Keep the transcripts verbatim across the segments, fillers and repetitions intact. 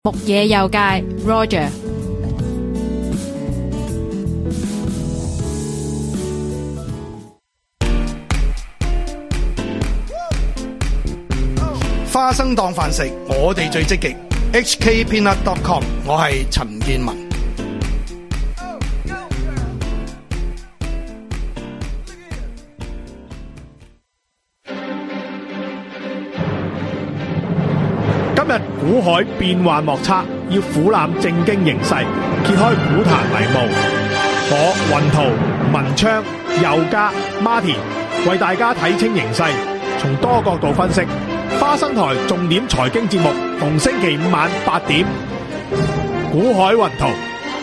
牧野右介 Roger。 花生當飯食，我哋最積極。H K Peanut dot com， 我係陳建文。 今日股海變幻莫測，要俯瞰正經形勢，揭開股壇迷霧。我雲圖、文昌、右家、Martin 為大家睇清形勢，從多角度分析。花生台重點財經節目，逢星期五晚八點，股海雲圖。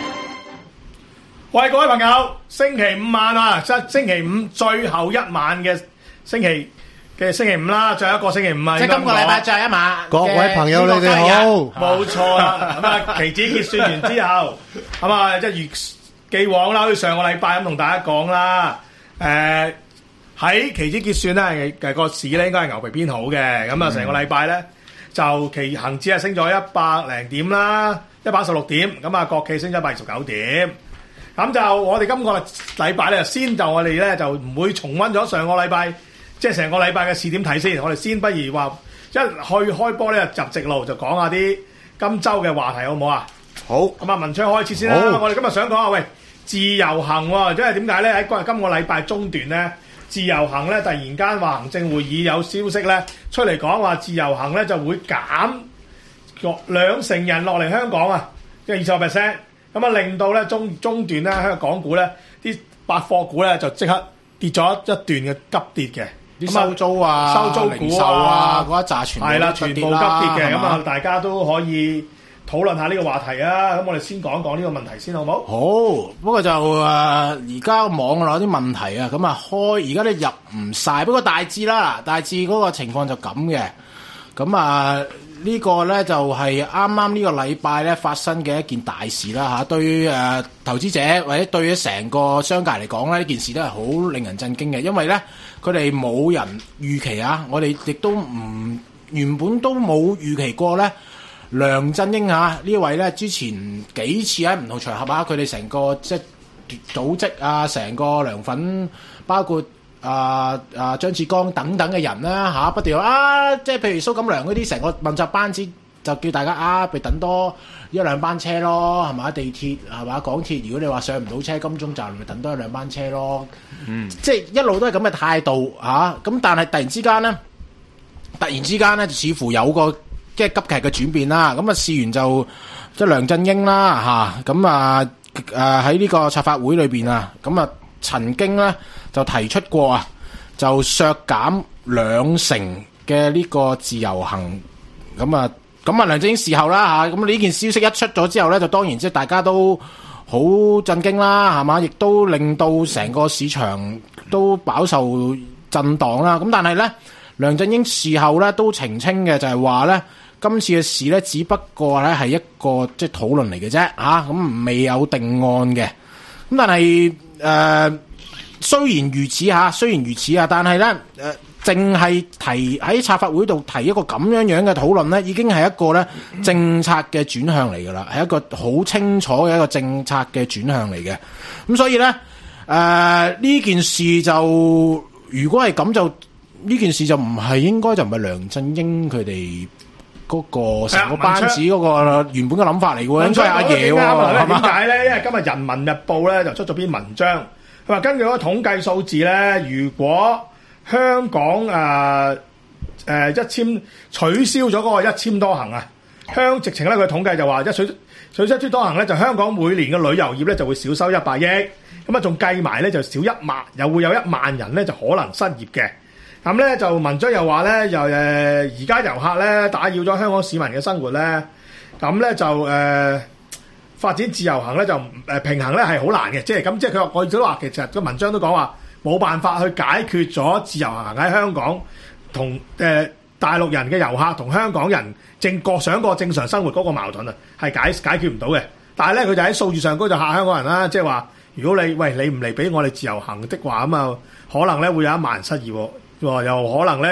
喂，各位朋友，星期五晚啊，即星期五最後一晚嘅星期嘅星期五啦，最後一個星期五啊， 即係今個禮拜最後一晚。 各位朋友，你哋好， 冇錯啦。咁啊，期指結算完之後，咁啊，一如既往啦，好似上個禮拜咁同大家講啦，誒。喺期指結算咧，嘅個市咧應該係牛皮偏好嘅，咁啊成個禮拜咧就期恒指係升咗一百零點啦，一百一十六點，咁啊國企升咗一百二十九點，咁就我哋今個禮拜咧先就我哋咧就唔會重溫咗上個禮拜，即係成個禮拜嘅市點睇先，我哋先不如話一去開波咧入直路就講下啲今週嘅話題好唔好啊？ 好， 咁啊文昌開始先啦，我哋今日想講下喂自由行喎，因為點解咧喺今今個禮拜中段咧？自由行咧，突然間話行政會議有消息咧出嚟講話，自由行咧就會減落兩成人落嚟香港啊，即係二十個 percent，咁啊令到咧中中段咧香港股咧啲百貨股咧就即刻跌咗一段嘅急跌嘅， 啲收租啊、 收租股啊嗰一紮全部係啦，全部急跌嘅，咁啊吧大家都可以討論下呢個話題啊，咁我哋先講講呢個問題先好唔好？ 好，不過就誒而家網絡有啲問題啊，咁啊開而家都入唔晒，不過大致啦，大致嗰個情況就咁嘅。咁啊呢個咧就係啱啱呢個禮拜咧發生嘅一件大事啦嚇，對於誒投資者或者對於成個商界嚟講咧，呢件事都係好令人震驚嘅，因為咧佢哋冇人預期啊，我哋亦都唔原本都冇預期過咧。梁振英啊，呢位咧之前幾次喺唔同場合啊，佢哋成個即係組織啊，成個梁粉，包括啊啊張志剛等等嘅人啦嚇，不斷啊，即係譬如蘇錦樑嗰啲成個問責班子，就叫大家啊，咪等多一兩班車咯，係嘛？地鐵係嘛？港鐵，如果你話上唔到車，金鐘站咪等多一兩班車咯。嗯，即係一路都係咁嘅態度嚇。咁、啊、但係突然之間咧，突然之間咧，似乎有個即係急劇嘅轉變啦，咁啊試完就即係梁振英啦嚇，咁啊誒喺呢個策法會裏邊啊，咁啊曾經咧就提出過啊，就削減兩成嘅呢個自由行，咁啊咁啊梁振英事後啦嚇，咁呢件消息一出咗之後咧，就當然即係大家都好震驚啦，係嘛？亦都令到成個市場都飽受震盪啦。咁但係咧，梁振英事後咧都澄清嘅就係話咧。今次嘅事咧，只不過咧係一個即係討論嚟嘅啫，嚇、啊、咁未有定案嘅。咁但係誒、呃，雖然如此嚇，雖然如此啊，但係咧誒，淨、呃、係提喺策法會度提一個咁樣樣嘅討論咧，已經係一個咧政策嘅轉向嚟㗎啦，係一個好清楚嘅一個政策嘅轉向嚟嘅。咁所以咧誒，呢、呃、件事就如果係咁就呢件事就唔係應該就唔係梁振英佢哋。嗰個成個班子嗰個原本嘅諗法嚟嘅喎，應該係阿爺喎，係嘛？點解咧？因為今日《人民日報》咧就出咗篇文章，佢話根據嗰個統計數字咧，如果香港誒誒一簽取消咗嗰個一簽多行啊，香直情咧佢統計就話一取取消一簽多行咧，就香港每年嘅旅遊業咧就會少收一百億，咁啊仲計埋咧就少一萬，又會有一萬人咧就可能失業嘅。咁咧就文章又話咧，又誒而家遊客咧打擾咗香港市民嘅生活咧，咁咧就誒、呃、發展自由行咧就誒平衡咧係好難嘅，即係咁即係佢話我亦都話其實個文章都講話冇辦法去解決咗自由行喺香港同誒、呃、大陸人嘅遊客同香港人正過想過正常生活嗰個矛盾啊，係解解決唔到嘅。但係咧佢就喺數字上高就嚇香港人啦，即係話如果你喂你唔嚟俾我哋自由行的話咁啊，可能咧會有一萬人失業喎。又可能咧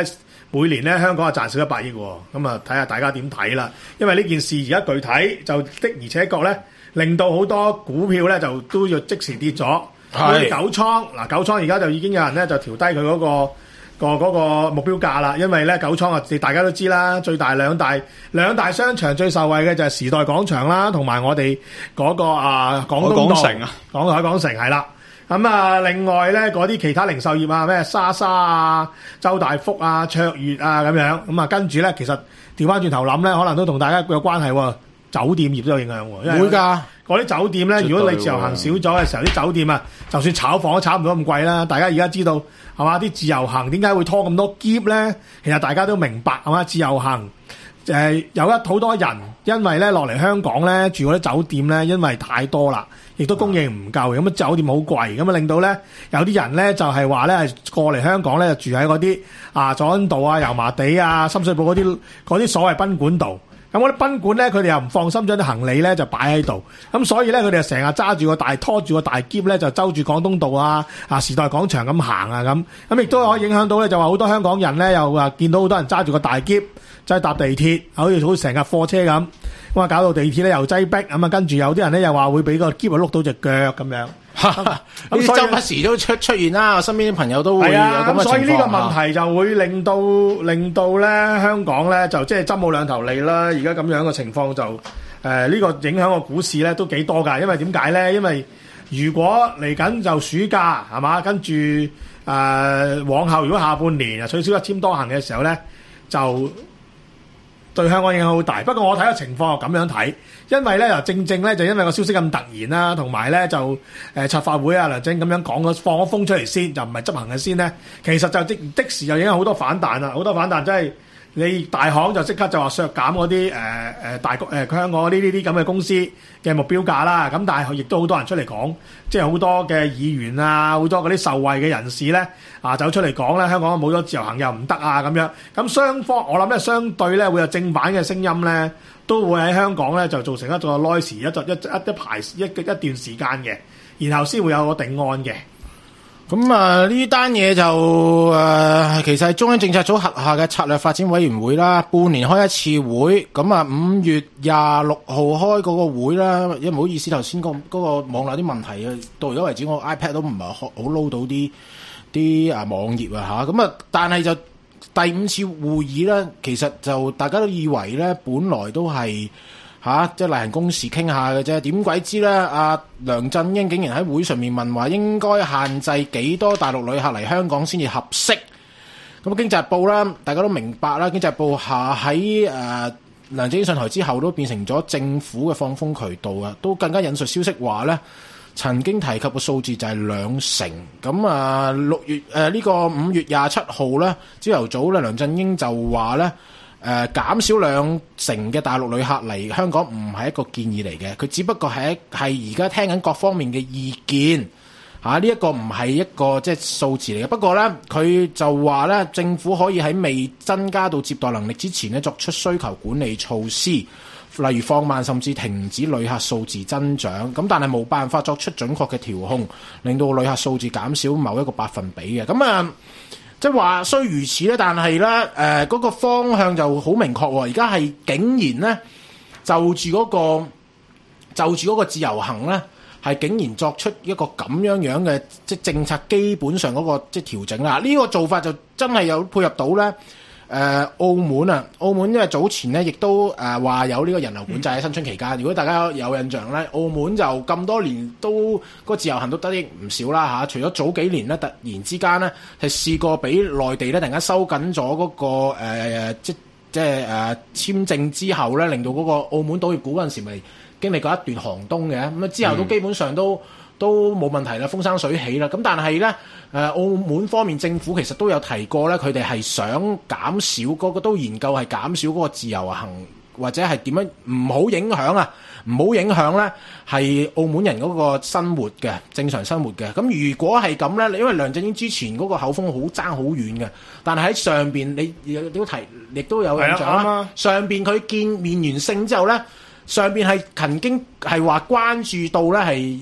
每年咧香港係賺少一百億喎。咁啊睇下大家點睇啦。因為呢件事而家具體就的而且確咧，令到好多股票咧就都要即時跌咗。係九倉嗱，九倉而家就已經有人咧就調低佢嗰個。個嗰個目標價啦，因為咧九倉啊，大家都知啦，最大兩大兩大商場最受惠嘅就係時代廣場啦，同埋我哋嗰個啊廣東道海港城啊， 廣海港城係啦。咁啊，另外咧嗰啲其他零售業啊，咩莎莎啊、周大福啊、卓越啊咁樣，咁啊跟住咧，其實調翻轉頭諗咧，可能都同大家有關係喎。酒店業都有影響喎， 會㗎。 嗰啲酒店咧，如果你自由行少咗嘅時候，啲酒店啊，就算炒房都炒唔到咁貴啦。大家而家知道係嘛？啲自由行點解會拖咁多篋咧？其實大家都明白係嘛？自由行誒、呃、有一好多人，因為咧落嚟香港咧住嗰啲酒店咧，因為太多啦，亦都供應唔夠，咁啊酒店好貴，咁啊令到咧有啲人咧就係話咧係過嚟香港咧住喺嗰啲啊佐敦道啊、油麻地啊、深水埗嗰啲嗰啲所謂賓館度。咁嗰啲賓館咧，佢哋又唔放心將啲行李咧就擺喺度，咁所以咧佢哋就成日揸住個大拖住個大篋咧，就周住廣東道啊、啊時代廣場咁行啊咁，咁亦都可以影響到咧，就話好多香港人咧又話見到好多人揸住個大篋，就係搭地鐵，好似好似成架貨車咁，咁啊搞到地鐵咧又擠逼，咁啊跟住有啲人咧又話會俾個篋啊碌到隻腳咁樣。 咁啲周不時都出出現啦，我身邊啲朋友都會有咁嘅情況。咁所以呢個問題就會令到令到咧香港咧就即係針冇兩頭利啦。而家咁樣嘅情況就誒呢、呃這個影響個股市咧都幾多㗎。因為點解咧？因為如果嚟緊就暑假係嘛，跟住誒、呃、往後如果下半年啊取消一簽多行嘅時候咧，就對香港影響好大。不過我睇個情況就咁樣睇。因為咧，又正正咧，就因為個消息咁突然啦，同埋咧就誒、呃、策發會啊梁振英咁樣講咗放咗風出嚟先，就唔係執行嘅先咧。其實就即的時就影響好多反彈啦，好多反彈真係你大行就即刻就話削減嗰啲誒誒大誒、呃、香港呢啲啲咁嘅公司嘅目標價啦。咁但係亦都好多人出嚟講，即係好多嘅議員啊，好多嗰啲受惠嘅人士咧啊走出嚟講咧，香港冇咗自由行又唔得啊咁樣。咁雙方我諗咧，相對咧會有正版嘅聲音咧。都會喺香港咧就造成一個 noise 一一一一排一一段時間嘅，然後先會有個定案嘅。 咁啊呢單嘢就誒、呃、其實係中央政策組轄下嘅策略發展委員會啦，半年開一次會。咁啊五月廿六號開嗰個會啦，因為唔好意思頭先個嗰個網絡啲問題啊，到而家為止我 iPad 都唔係好撈到啲啲啊網頁啊嚇。咁啊但係就第五次會議咧，其實就大家都以為咧，本來都係嚇即係例行公事傾下嘅啫。點鬼知咧？阿梁振英竟然喺會上面問話，應該限制幾多大陸旅客嚟香港先至合適。咁經濟日報啦，大家都明白啦。經濟日報下喺誒、呃、梁振英上台之後，都變成咗政府嘅放風渠道啊，都更加引述消息話咧。曾經提及嘅數字就係兩成，咁啊六月誒呢、呃這個五月廿七號咧，朝頭早咧，梁振英就話咧誒減少兩成嘅大陸旅客嚟香港唔係一個建議嚟嘅，佢只不過係係而家聽緊各方面嘅意見嚇，呢一個唔係一個即係數字嚟嘅。不過咧，佢就話咧，政府可以喺未增加到接待能力之前咧，作出需求管理措施。例如放慢甚至停止旅客數字增長，咁但係冇辦法作出準確嘅調控，令到旅客數字減少某一個百分比嘅。咁啊，即係話雖如此咧，但係咧誒嗰個方向就好明確喎。而家係竟然咧就住嗰個就住嗰個自由行咧，係竟然作出一個咁樣樣嘅即係政策基本上嗰個即係調整啦。呢個做法就真係有配合到咧。誒、呃、澳門啊，澳門因為早前咧，亦都誒話、呃、有呢個人流管制喺新春期間。如果大家有印象咧，澳門就咁多年都、個自由行都得益唔少啦嚇、啊。除咗早幾年咧，突然之間咧係試過俾內地咧突然間收緊咗嗰個、呃、即即係誒、呃、簽證之後咧，令到嗰個澳門賭業股嗰陣時咪經歷過一段寒冬嘅。咁啊之後都基本上都。嗯都冇問題啦，風生水起啦。咁但係咧，誒澳門方面政府其實都有提過咧，佢哋係想減少嗰、嗰個，都研究係減少嗰個自由行，或者係點樣唔好影響啊，唔好影響咧係澳門人嗰個生活嘅正常生活嘅。咁如果係咁咧，因為梁振英之前嗰個口風好爭好遠嘅，但係喺上邊你亦都提，亦都有印象啦。上邊佢見面完勝之後咧，上邊係曾經係話關注到咧係。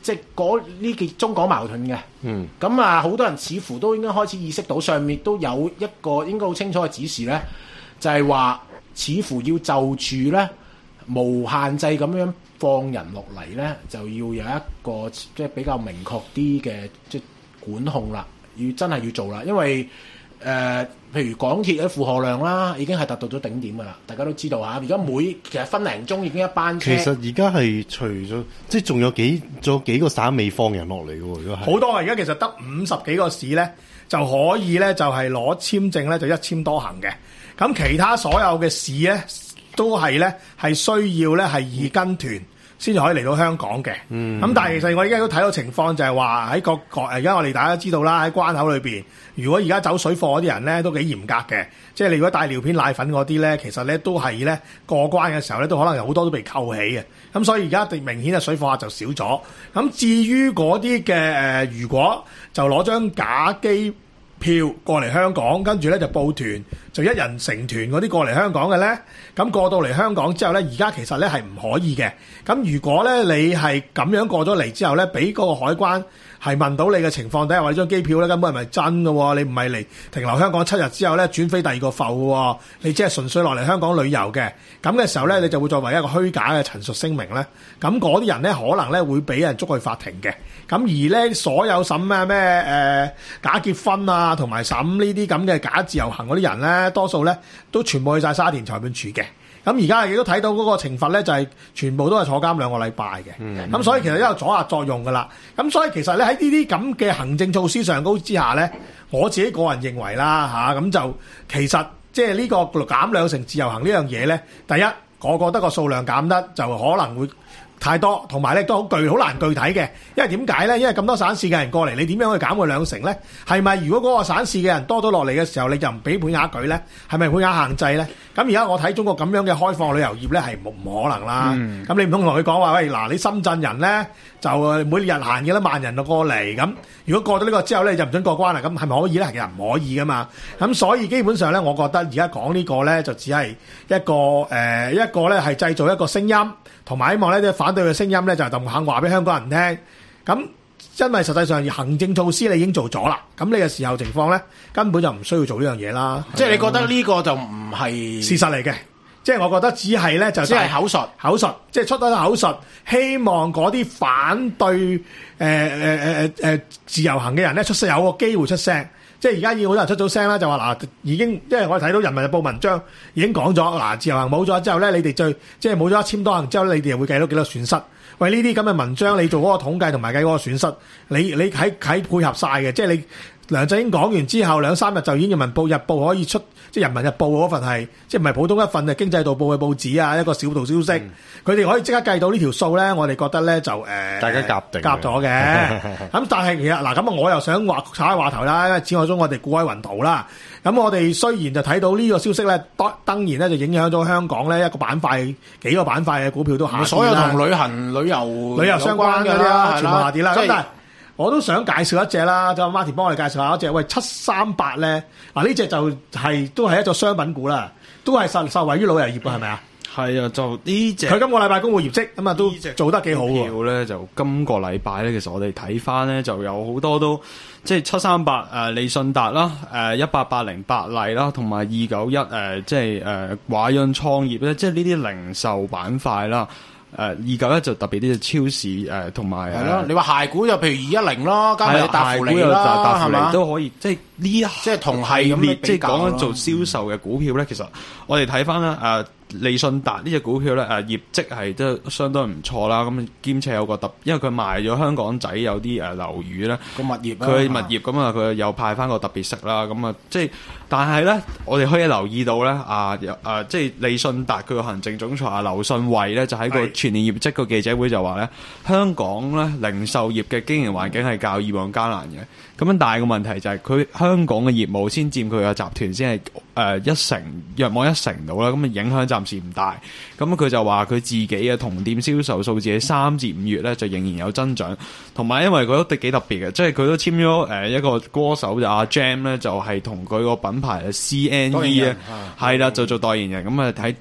即係嗰呢件中港矛盾嘅。 嗯， 咁啊，好多人似乎都應該開始意識到上面都有一個應該好清楚嘅指示咧，就係話似乎要就住咧無限制咁樣放人落嚟咧，就要有一個即係比較明確啲嘅即係管控啦，要真係要做啦，因為誒、呃，譬如港鐵嘅負荷量啦，已經係達到咗頂點噶啦，大家都知道嚇。而家每其實分零鐘已經一班車。 其實而家係除咗即係仲有幾仲有幾個省未放人落嚟嘅喎，如果係好多啊！而家其實得五十幾個市咧就可以咧就係攞簽證咧就一簽多行嘅，咁其他所有嘅市咧都係咧係需要咧係二跟團先至可以嚟到香港嘅。咁、嗯、但係其實我而家都睇到情況就係話喺個個而家我哋大家都知道啦，喺關口裏邊，如果而家走水貨嗰啲人咧都幾嚴格嘅，即係你如果帶尿片奶粉嗰啲咧，其實咧都係咧過關嘅時候咧都可能有好多都被扣起嘅。咁所以而家明顯嘅水貨客就少咗。咁至於嗰啲嘅誒，如果就攞張假機票過嚟香港，跟住咧就報團，就一人成團嗰啲過嚟香港嘅咧，咁過到嚟香港之後咧，而家其實咧係唔可以嘅。咁如果咧你係咁樣過咗嚟之後咧，俾嗰個海關係問到你嘅情況底下，話你張機票咧根本係咪真嘅喎？你唔係嚟停留香港七日之後咧轉飛第二個埠嘅喎，你只係純粹落嚟香港旅遊嘅。咁嘅時候咧，你就會作為一個虛假嘅陳述聲明咧。咁嗰啲人咧可能咧會俾人捉去法庭嘅。咁而咧所有審咩咩誒假結婚啊，同埋審呢啲咁嘅假自由行嗰啲人咧，多數咧都全部去晒沙田裁判處嘅。咁而家亦都睇到嗰個懲罰咧，就係、是、全部都係坐監兩個禮拜嘅。咁、嗯、所以其實都有阻嚇作用㗎啦。咁所以其實咧喺呢啲咁嘅行政措施上高之下咧，我自己個人認為啦嚇，咁、啊、就其實即係呢個減兩成自由行呢樣嘢咧，第一我覺得個數量減得就可能會太多，同埋咧都好具好難具體嘅，因為點解咧？因為咁多省市嘅人過嚟，你點樣去減佢兩成咧？係咪如果嗰個省市嘅人多咗落嚟嘅時候，你就唔俾配額佢咧？係咪配額限制咧？咁而家我睇中國咁樣嘅開放旅遊業咧，係冇唔可能啦。咁、嗯、你唔通同佢講話喂嗱，你深圳人咧就每日行嘅啦，萬人就過嚟咁。如果過咗呢個之後咧，你就唔准過關啦。咁係咪可以咧？其實唔可以噶嘛。咁所以基本上咧，我覺得而家講呢個咧，就只係一個誒、呃、一個咧係製造一個聲音。同埋希望呢啲反對嘅聲音咧，就係唔肯話俾香港人聽。咁因為實際上行政措施你已經做咗啦，咁你嘅時候情況咧，根本就唔需要做呢樣嘢啦。 即係你覺得呢個就唔係事實嚟嘅，即係我覺得只係咧就只係口述， 口述即係出咗口述，希望嗰啲反對誒誒誒誒自由行嘅人咧出聲，有個機會出聲。即係而家已經好多人出咗聲啦，就話嗱已經，因為我哋睇到人民日報文章已經講咗嗱，自由行冇咗之後咧，你哋最即係冇咗一簽多行之後咧，你哋又會計到幾多損失？喂，呢啲咁嘅文章你做嗰個統計同埋計嗰個損失，你你喺喺配合晒嘅，即係你梁振英講完之後兩三日就已經人民報日報可以出，即係人民日報嗰份係即係唔係普通一份係經濟導報嘅報紙啊，一個小道消息，佢哋、嗯、可以即刻計到呢條數咧，我哋覺得咧就誒、呃、 大家夾定夾咗嘅。咁但係其實嗱咁啊，我又想話炒下話頭啦，因為此外中我哋故喺雲圖啦。咁我哋雖然就睇到呢個消息咧，當當然咧就影響咗香港咧一個板塊幾個板塊嘅股票都下跌啦。 所有同旅行旅遊旅遊相關嘅啦，全部下跌啦。咁、就是、但係我都想介紹一隻啦，就 Martin 幫我哋介紹下一隻，喂七三八咧，嗱呢隻就係、是、都係一隻商品股啦，都係受受惠於旅遊業嘅，係咪啊？ 係啊，就呢隻佢今個禮拜公布業績咁啊，都做得幾好喎。 票咧就今個禮拜咧，其實我哋睇翻咧就有好多都即係七三八誒利信達啦，誒一八八零百麗啦，同埋二九一誒即係誒華潤創業咧，即係呢啲零售板塊啦。誒二九一就特別啲超市誒同埋係咯， 你話鞋股就譬如二一零咯，加埋達芙利啦，係嘛都可以，即係呢一即係同係咁即係講緊做銷售嘅股票咧，其實我哋睇翻啦誒。利信達呢隻股票咧，誒業績係都相當唔錯啦。咁兼且有個特，因為佢賣咗香港仔有啲誒樓宇咧， 個物業佢物業咁啊，佢又派翻個特別息啦。咁啊，即係但係咧，我哋可以留意到咧，啊啊，即係利信達佢個行政總裁啊劉信惠咧，就喺個全年業績個記者會就話咧，香港咧零售業嘅經營環境係較以往艱難嘅。咁樣大個問題就係佢香港嘅業務先佔佢嘅集團先係誒一成，約莫一成到啦。咁啊影響暫時唔大。咁佢就話佢自己嘅同店銷售數字喺三至五月咧就仍然有增長，同埋因為佢都幾特別嘅，即係佢都簽咗誒一個歌手就阿 Jam 咧，就係同佢個品牌 C N E 咧係啦，就做代言人。咁啊睇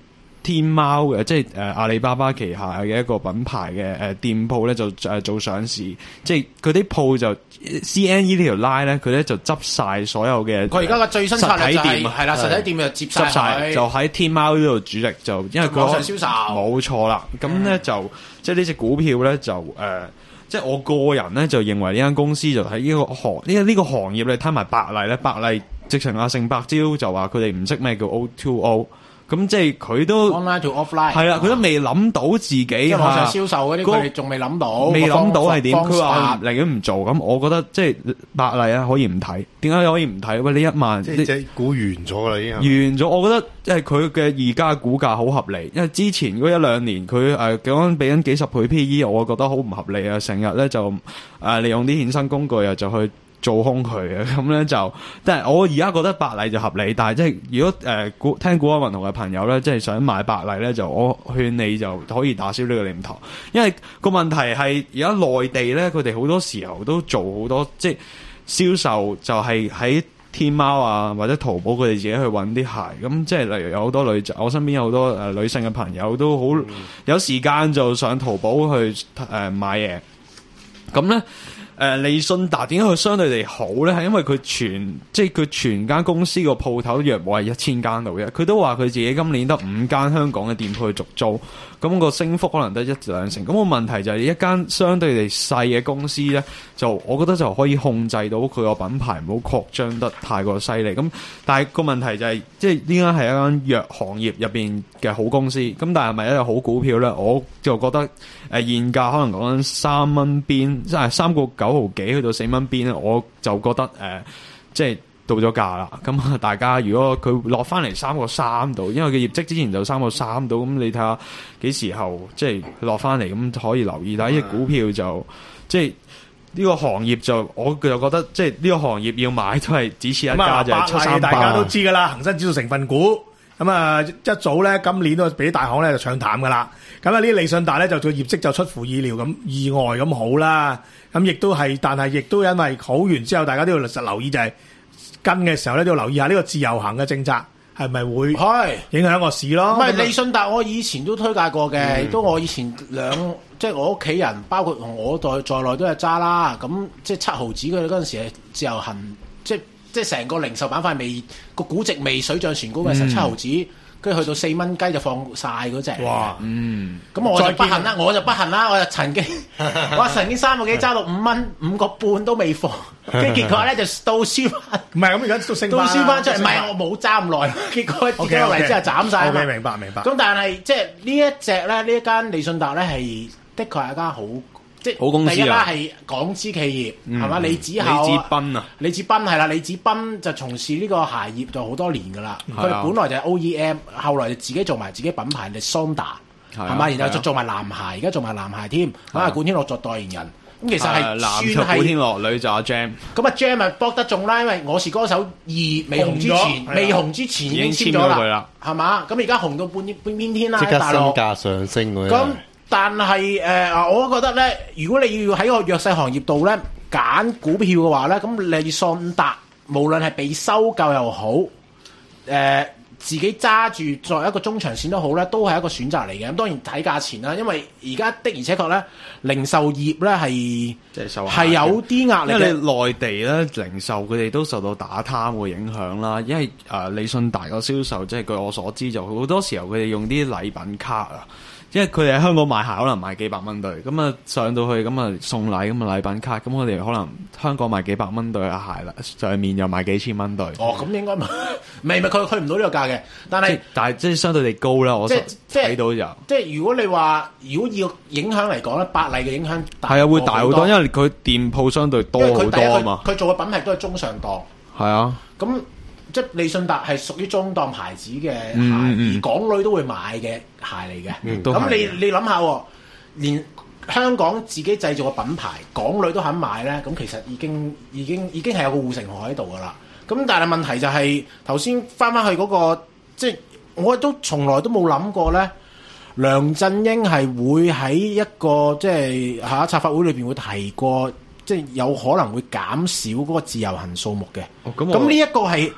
天貓嘅，即係誒、呃、阿里巴巴旗下嘅一個品牌嘅誒、呃、店鋪咧，就誒、呃、做上市，即係佢啲鋪就 C N E 呢條 line 咧，佢咧就執晒所有嘅。 佢而家嘅最新策略就係實體店係啦，實體店就接晒執晒，就喺天貓呢度主力，就因為佢網上銷售冇錯啦。咁咧、嗯、就即係呢隻股票咧就誒。呃即係我個人咧就認為呢間公司就喺呢個行呢個呢個行業咧睇埋百麗咧，百麗直情阿盛伯招就話佢哋唔識咩叫 O to O， 咁即係佢都 online to offline 係啦，佢都未諗到自己即係網上銷售嗰啲，佢哋仲未諗到， 未諗到係點？佢話寧願唔做，咁我覺得即係百麗啊可以唔睇，點解可以唔睇？喂，呢一萬即係隻股完咗啦已經。 完咗，我覺得即係佢嘅而家股價好合理，因為之前嗰一兩年佢誒講俾緊幾十倍 P E， 我覺得好唔合理啊！成日咧就誒、呃、利用啲衍生工具啊，就去做空佢嘅，咁咧就，但係我而家覺得百麗就合理，但係即係如果誒股、呃、聽股海運動嘅朋友咧，即係想買百麗咧，就我勸你就可以打消呢個念頭，因為個問題係而家內地咧，佢哋好多時候都做好多即係銷售，就係喺天貓啊或者淘寶，佢哋自己去揾啲鞋，咁即係例如有好多女仔，我身邊有好多誒、呃、女性嘅朋友都好、嗯、有時間就上淘寶去誒、呃、買嘢，咁咧。誒、呃、利信達點解佢相對地好咧？係因為佢全即係佢全間公司個鋪頭約莫係一千間度嘅，佢都話佢自己今年得五間香港嘅店鋪去續租，咁個升幅可能得一兩成。咁個問題就係一間相對地細嘅公司咧，就我覺得就可以控制到佢個品牌唔好擴張得太過犀利。咁但係個問題就係、是、即係呢間係一間藥行業入邊嘅好公司，咁但係係咪一個好股票咧？我就覺得誒、呃、現價可能講緊三蚊邊，即係三個九毫幾去到四蚊邊咧，我就覺得誒、呃、即係到咗價啦。咁啊，大家如果佢落翻嚟三個三度，因為佢業績之前就三個三度，咁你睇下幾時候即係落翻嚟，咁可以留意。但係呢隻股票就即係呢個行業就我就覺得即係呢個行業要買都係只此一家，就係七三八。 大家都知噶啦，恒生指數成分股。咁啊，一早咧，今年都俾大行咧就唱淡噶啦。咁啊，呢啲利信達咧就做業績就出乎意料咁意外咁好啦。咁亦都係，但係亦都因為好完之後，大家都要實留意就係跟嘅時候咧都要留意下呢個自由行嘅政策係咪會影響個市咯。 唔係利信達，我以前都推介過嘅，嗯、都我以前兩即係我屋企人，包括同我在在內都係揸啦。咁即係七毫子佢嗰陣時係自由行，即係。即係成個零售板塊未個估值未水漲船高嘅十七毫子，跟住、嗯、去到四蚊雞就放晒嗰隻。哇！嗯，咁我就不幸啦，我就不幸啦，我就曾經我曾經三個幾揸到五蚊五個半都未放，跟住結果咧就倒輸翻。唔係咁而家都升，倒輸翻出嚟。唔係我冇揸咁耐，結果跌落嚟之後斬晒。 OK，明白明白。 咁但係即係呢一隻咧，呢一間利信達咧係的確係一間好。即係好公司啊！ 第一啦係港資企業，係嘛、嗯？李子厚、 李子斌啊， 李子斌係啦，李子斌就從事呢個鞋業就好多年噶啦。佢哋、啊、本來就係 O E M， 後來就自己做埋自己品牌，係 Sonda， 係嘛？然後就做埋男鞋，而家做埋男鞋添。咁啊，古天樂作代言人。咁其實係男就古天樂，女就阿 Jam。 咁啊 Jam 咪搏得中啦，因為我是歌手二未紅之前，未紅之前已經簽咗啦，係嘛？咁而家紅到半半邊天啦， 即刻身大陸價上升嗰咁。但係誒、呃，我覺得咧，如果你要喺個弱勢行業度咧揀股票嘅話咧，咁利信達無論係被收購又好，誒、呃、自己揸住作為一個中長線都好咧，都係一個選擇嚟嘅。咁當然睇價錢啦，因為而家的而且確咧，零售業咧係即係受係有啲壓力嘅。 因為你內地咧零售佢哋都受到打貪嘅影響啦，因為誒利信達個銷售即係據我所知就好多時候佢哋用啲禮品卡啊。因為佢哋喺香港買鞋可能賣幾百蚊對，咁啊上到去咁啊送禮咁啊禮品卡，咁我哋可能香港賣幾百蚊對嘅鞋啦，上面又賣幾千蚊對。 哦，咁應該唔係唔係佢去唔到呢個價嘅，但係但係即係相對地高啦，我即係睇到就即係如果你話如果要影響嚟講咧，百麗嘅影響係啊會大好多，因為佢店鋪相對多好多啊嘛。 佢做嘅品牌都係中上檔。 係啊， 咁。即係利信達係屬於中檔牌子嘅鞋， 嗯嗯、 而港女都會買嘅鞋嚟嘅。咁、 嗯、 你你諗下，連香港自己製造嘅品牌，港女都肯買咧，咁其實已經已經已經係有個護城河喺度噶啦。咁但係問題就係頭先翻翻去嗰、嗰個，即係我都從來都冇諗過咧，梁振英係會喺一個即係嚇策發會裏邊會提過，即係有可能會減少嗰個自由行數目嘅。咁呢一個係。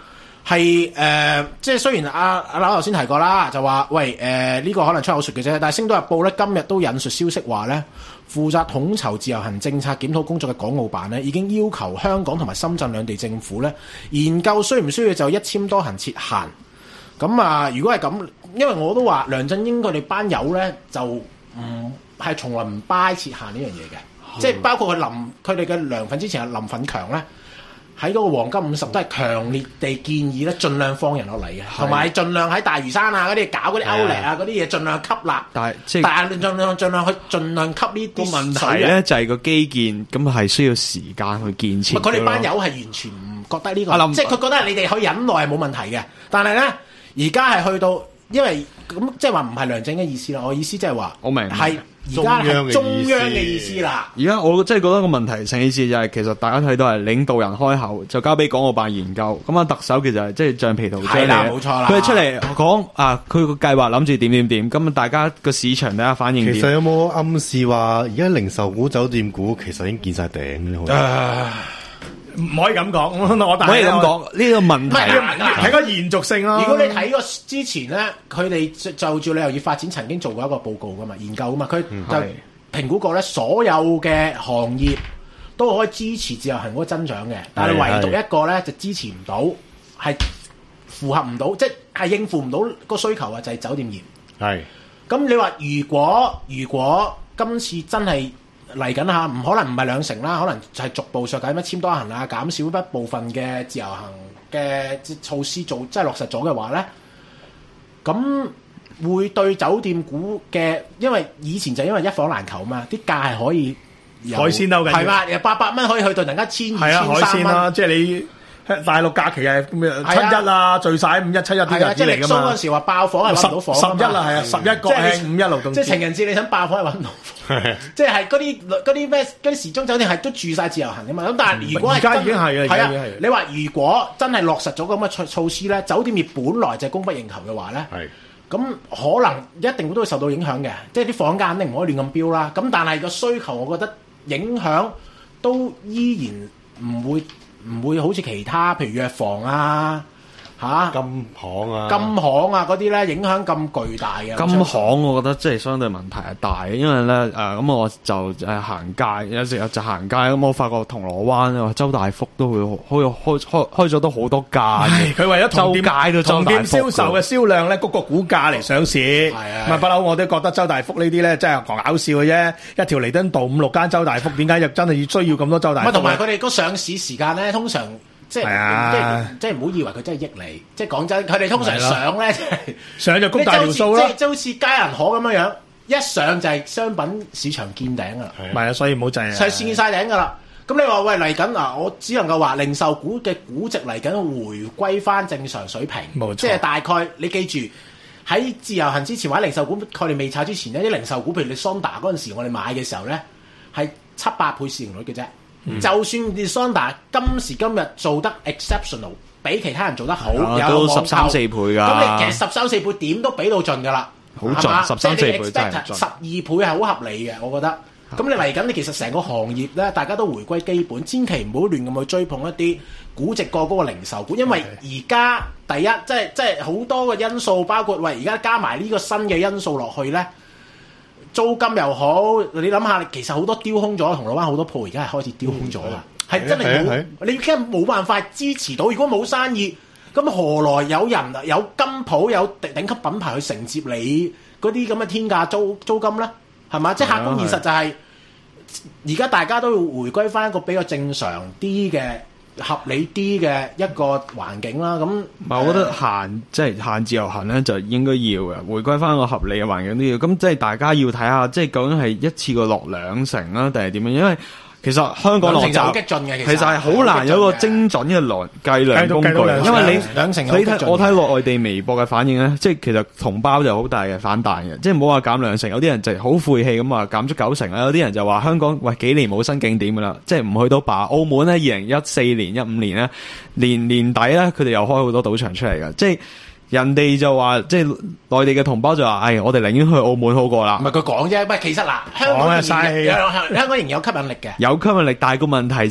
係誒，即係雖然阿阿劉頭先提過啦，就話喂誒呢、呃這個可能出口術嘅啫，但係《星島日報》咧今日都引述消息話咧，負責統籌自由行政策檢討工作嘅港澳辦咧，已經要求香港同埋深圳兩地政府咧研究需唔需要就一簽多行設限。咁啊，如果係咁，因為我都話梁振英佢哋班友咧就唔係從來唔 buy 設限呢樣嘢嘅，嗯、即係包括佢林佢哋嘅梁粉之前係林奮強咧。喺嗰個黃金五十都係強烈地建議咧，盡量放人落嚟嘅，同埋盡量喺大嶼山啊嗰啲搞嗰啲歐力啊嗰啲嘢，盡量吸納。但係即係但係盡量盡量去盡量吸呢啲。個問題咧就係個基建咁係需要時間去建設。佢哋班友係完全唔覺得呢、這個，即係佢覺得你哋可以忍耐係冇問題嘅。但係咧，而家係去到，因為咁即係話唔係梁振英嘅意思啦。我意思即係話，我明係。而家係中央嘅意思啦。而家我真係覺得個問題成件事就係、是、其實大家睇到係領導人開口就交俾港澳辦研究，咁啊特首其實係即係橡皮圖章嚟嘅，冇錯啦。佢係出嚟講啊，佢個計劃諗住點點點，咁啊大家個市場大家反應點？ 其實有冇暗示話而家零售股、酒店股其實已經見晒頂咧？ 唔可以咁講，我唔可以咁講呢個問題睇個延續性咯。 如果你睇過之前咧，佢哋就住旅遊業發展曾經做過一個報告噶嘛，研究噶嘛，佢就評估過咧，所有嘅行業都可以支持自由行嗰個增長嘅，但係唯獨一個咧就支持唔到，係符合唔到，即係應付唔到個需求啊，就係、是、酒店業。係咁，你話如果如果今次真係嚟緊下，唔可能唔係兩成啦，可能就係逐步削減乜簽多行啊，減少一部分嘅自由行嘅措施做，即係落實咗嘅話咧，咁會對酒店股嘅，因為以前就因為一房難求嘛，啲價係可以海鮮都緊要， 係嘛，由八百蚊可以去到突然間千二千千三蚊啦， 即係你。大陸假期係七一啊，聚晒五一七一啲日子嚟㗎嘛。嗰陣時話爆房係揾唔到房， 十一啦係啊，十一國慶五一勞動節。 即係情人節你想爆房係揾唔到房，即係嗰啲嗰啲咩嗰啲時鐘酒店係都住晒自由行㗎嘛。咁但係如果係而家已經係係啊，你話如果真係落實咗咁嘅措措施咧，酒店業本來就係供不應求嘅話咧，咁可能一定都會受到影響嘅。即係啲房價肯定唔可以亂咁飆啦。咁但係個需求，我覺得影響都依然唔會。唔會好似其他，譬如藥房啊、嚇、啊、 金行啊、 金行啊嗰啲咧，影響咁巨大嘅。 金行我覺得即係相對問題係大，因為咧誒咁我就誒行街，有時就行街咁，我發覺銅鑼灣啊、周大福都會開開開開咗都好多間。 佢為咗同店都周同店銷售嘅銷量咧，谷個股價嚟上市。係啊，唔係不嬲我都覺得周大福呢啲咧真係搞笑嘅啫。一條彌敦道五六間周大福，點解又真係要需要咁多周大福？ 同埋佢哋個上市時間咧，通常。即係、啊、即係即係唔好以為佢真係益你，即係講真，佢哋通常上咧，即係上就谷大條數咯， 即係好似嘉銀河咁樣樣，一上就係商品市場見頂啊！ 唔係啊，所以唔好制啊， 係見晒頂噶啦。咁你話喂嚟緊啊，我只能夠話零售股嘅估值嚟緊回歸翻正常水平，冇錯，即係大概你記住喺自由行之前或者零售股概念未炒之前呢啲零售股譬如你桑達嗰陣時我哋買嘅時候咧係七八倍市盈率嘅啫。嗯、就算 Sonda 今時今日做得 exceptional， 比其他人做得好， 啊、 有都十三四倍㗎。 咁你其實十三四倍點都俾到盡㗎啦， 好盡十三四倍真係盡。 十二倍係好合理嘅，我覺得。咁你嚟緊，你其實成個行業咧，大家都回歸基本，千祈唔好亂咁去追捧一啲估值過高嘅零售股，因為而家第一即係即係好多嘅因素，包括喂而家加埋呢個新嘅因素落去咧。租金又好，你諗下，其實好多丟空咗，銅鑼灣好多鋪而家係開始丟空咗啦，係、嗯、真係冇，你而家冇辦法支持到。如果冇生意，咁何來有人有金鋪有頂級品牌去承接你嗰啲咁嘅天價租租金咧？係嘛？即係客觀現實就係而家大家都要回歸翻一個比較正常啲嘅。合理啲嘅一個環境啦，咁唔係，我覺得限即係限自由行咧，就應該要嘅，回歸翻個合理嘅環境都要。咁即係大家要睇下，即係究竟係一次過落兩成啦，定係點樣？因為其實香港落閘好激進嘅，其實係好難有一個精準嘅量計量工具，因為你兩成你睇我睇內地微博嘅反應咧，即係其實同胞就好大嘅反彈嘅，即係唔好話減兩成，有啲人就好晦氣咁話減咗九成啦，有啲人就話香港喂幾年冇新景點噶啦，即係唔去到吧。澳門咧二零一四年一五年咧年年底咧，佢哋又開好多賭場出嚟噶，即係。人哋就話，即係內地嘅同胞就話，唉，我哋寧願去澳門好過啦。 唔係佢講啫，唔係其實嗱，香港仍然有香港仍然有吸引力嘅。 有吸引力，但係個問題就係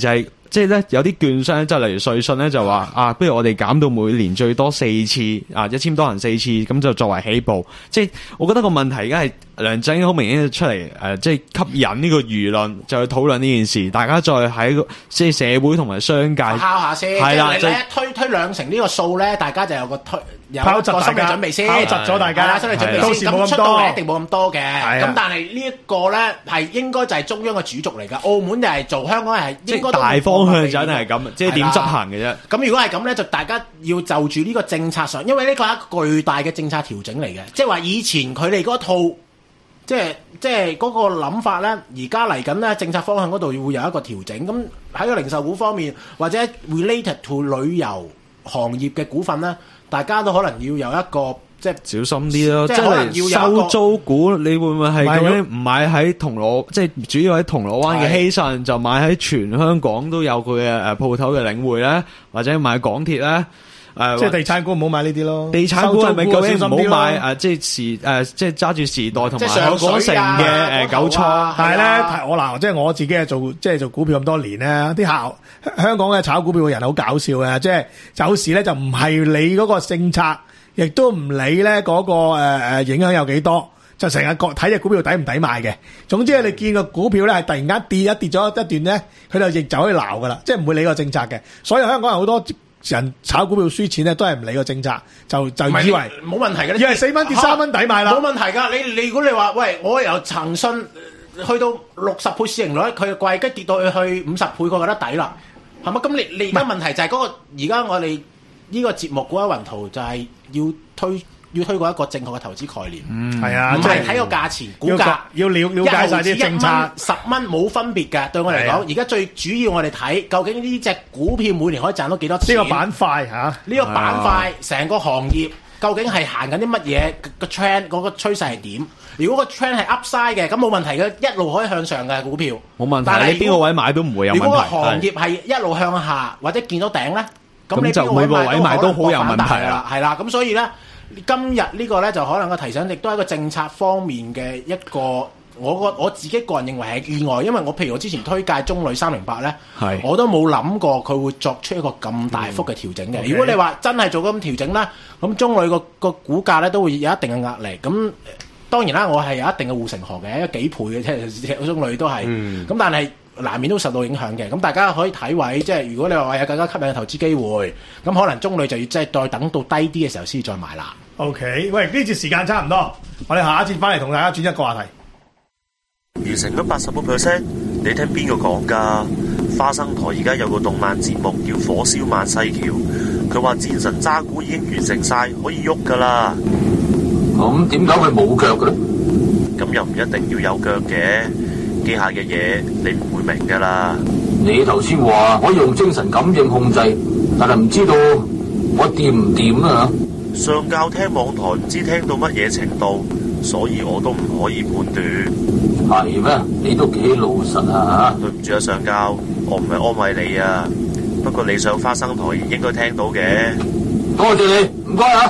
即係咧有啲券商，即係例如瑞信咧就話啊，不如我哋減到每年最多四次啊，一千多人四次，咁就作為起步。即係我覺得個問題而家係梁振英好明顯出嚟誒、呃，即係吸引呢個輿論，就去討論呢件事。大家再喺即係社會同埋商界敲下先，係啦，即係推推兩成呢個數咧，大家就有個推有個心理準備先， 拋窒咗大家， 心理準備到時冇咁多， 一定冇咁多嘅。咁但係呢一個咧係應該就係中央嘅主軸嚟㗎，澳門就係做，香港係應該大方向就一定係咁，即係點執行嘅啫。 咁如果係咁咧，就大家要就住呢個政策上，因為呢個係一個巨大嘅政策調整嚟嘅，即係話以前佢哋嗰套。即係即係嗰個諗法咧，而家嚟緊咧政策方向嗰度會有一個調整。咁喺個零售股方面，或者 related to 旅遊行業嘅股份咧，大家都可能要有一個即係小心啲咯。 即係可能要收租股，你會唔會係咁樣唔買喺銅鑼，即係主要喺銅鑼灣嘅希慎，就買喺全香港都有佢嘅誒鋪頭嘅領匯咧，或者買港鐵咧？誒， 即係地產股唔好買呢啲咯。 地產股係咪究竟唔好買？誒，即係時誒，即係揸住時代同埋香港城嘅誒九倉。 但係咧，我嗱，即係我自己係做即係做股票咁多年咧，啲客香港嘅炒股票嘅人好搞笑嘅，即係有時咧就唔係你嗰個政策，亦都唔理咧嗰個誒誒影響有幾多，就成日睇隻股票抵唔抵買嘅。總之你見個股票咧係突然間跌一跌咗一段咧，佢就亦就可以鬧噶啦，即係唔會理個政策嘅。所以香港人好多人炒股票輸錢咧，都係唔理個政策，就就以為冇問題嘅， 以為四蚊跌三蚊抵買啦， 冇問題㗎。你你如果你話喂，我由騰訊去到六十倍市盈率，佢貴雞跌到去去五十倍，佢覺得抵啦，係嘛？咁你你而家問題就係嗰、嗰個而家我哋呢個節目股海雲圖就係要推。要推過一個正確嘅投資概念， 嗯，係啊， 唔係睇個價錢、股價， 要了了解晒啲政策， 十蚊冇分別嘅。對我嚟講，而家最主要我哋睇究竟呢隻股票每年可以賺到幾多錢？ 呢個板塊嚇，呢個板塊成個行業究竟係行緊啲乜嘢個 trend？嗰個趨勢係點？如果個 trend 係 upside 嘅，咁冇問題嘅，一路可以向上嘅股票冇問題。 但係你邊個位買都唔會有問題。 如果個行業係一路向下或者見到頂咧，咁你就每個位買都好有問題啦。係啦，咁所以咧。今日呢個咧就可能個提醒，亦都係一個政策方面嘅一個，我個我自己個人認為係意外，因為我譬如我之前推介中旅三零八咧，我都冇諗過佢會作出一個咁大幅嘅調整嘅。嗯、如果你話真係做咁調整啦，咁中旅個個股價咧都會有一定嘅壓力。咁當然啦，我係有一定嘅護城河嘅，因為幾倍嘅啫，中旅都係。咁、嗯、但係難免都受到影響嘅。咁大家可以睇位，即係如果你話有更加吸引嘅投資機會，咁可能中旅就要即係再等到低啲嘅時候先再買啦。 OK，喂，呢節時間差唔多，我哋下一節翻嚟同大家轉一個話題。 完成咗八十個 percent，你聽邊個講㗎？花生台而家有個動漫節目叫《火燒萬世橋》，佢話戰神渣古已經完成晒，可以喐㗎啦。 咁點解佢冇腳嘅咧？ 咁又唔一定要有腳嘅，機械嘅嘢你唔會明㗎啦。 你頭先話可以用精神感應控制，但係唔知道我掂唔掂啊？ 上教聽網台唔知聽到乜嘢程度，所以我都唔可以判斷。 係咩？你都幾老實啊！ 對唔住啊，上教，我唔係安慰你啊。不過你上花生台應該聽到嘅。 多謝你，唔該啊！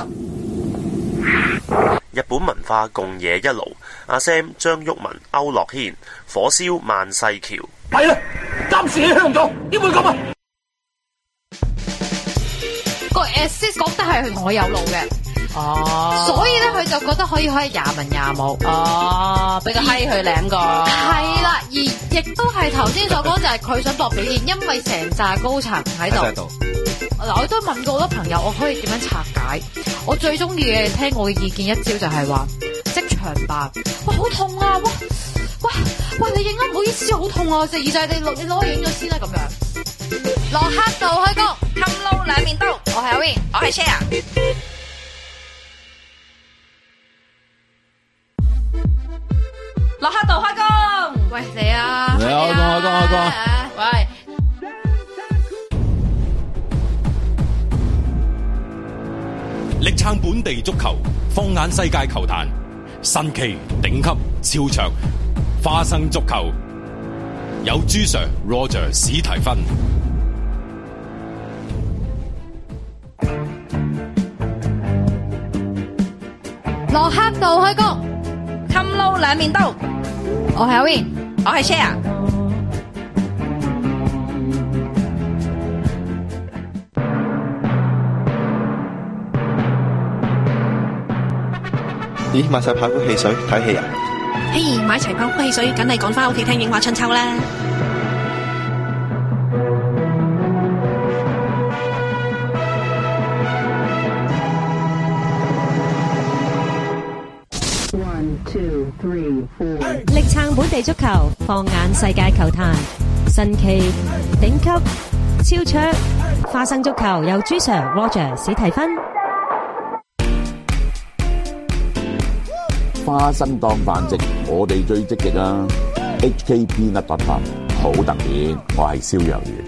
日本文化共冶一爐，阿 Sam、張旭文、區諾軒，火燒萬世橋。 係啦，暫時喺香港，點會咁啊？ 個 assist 覺得係我有路嘅，哦，所以咧佢就覺得可以可以廿文廿武，哦，俾個閪佢舐個，係啦，而亦都係頭先所講就係佢想搏表現，因為成扎高層喺度。嗱，我都問過好多朋友，我可以點樣拆解？我最中意嘅聽我嘅意見一招就係話即場扮，哇好痛啊，哇哇哇你影啊，唔好意思，好痛啊，隻耳仔你攞你攞去影咗先啦咁樣。落黑道開工，冚撈兩面刀。我係阿 Win， 我係 Share。落黑道開工，喂嚟啊！ 嚟啊！開工開工開工！ 喂， 力撐本地足球，放眼世界球壇，新奇頂級超長，花生足球有朱 Sir、Roger、史提芬。 落黑道開工，冚撈兩面刀。我係阿 Win， 我係 Share。 咦，買晒爆谷汽水睇戲啊？ 嘿，買齊爆谷汽水，梗係趕翻屋企聽影畫春秋啦！ 力撐本地足球，放眼世界球壇，神奇、頂級、超卓、花生足球由朱 Sir、Roger、史提芬。 花生當飯食，我哋最積極啊 ！H K Peanut Butter 好特別，我係蕭若元。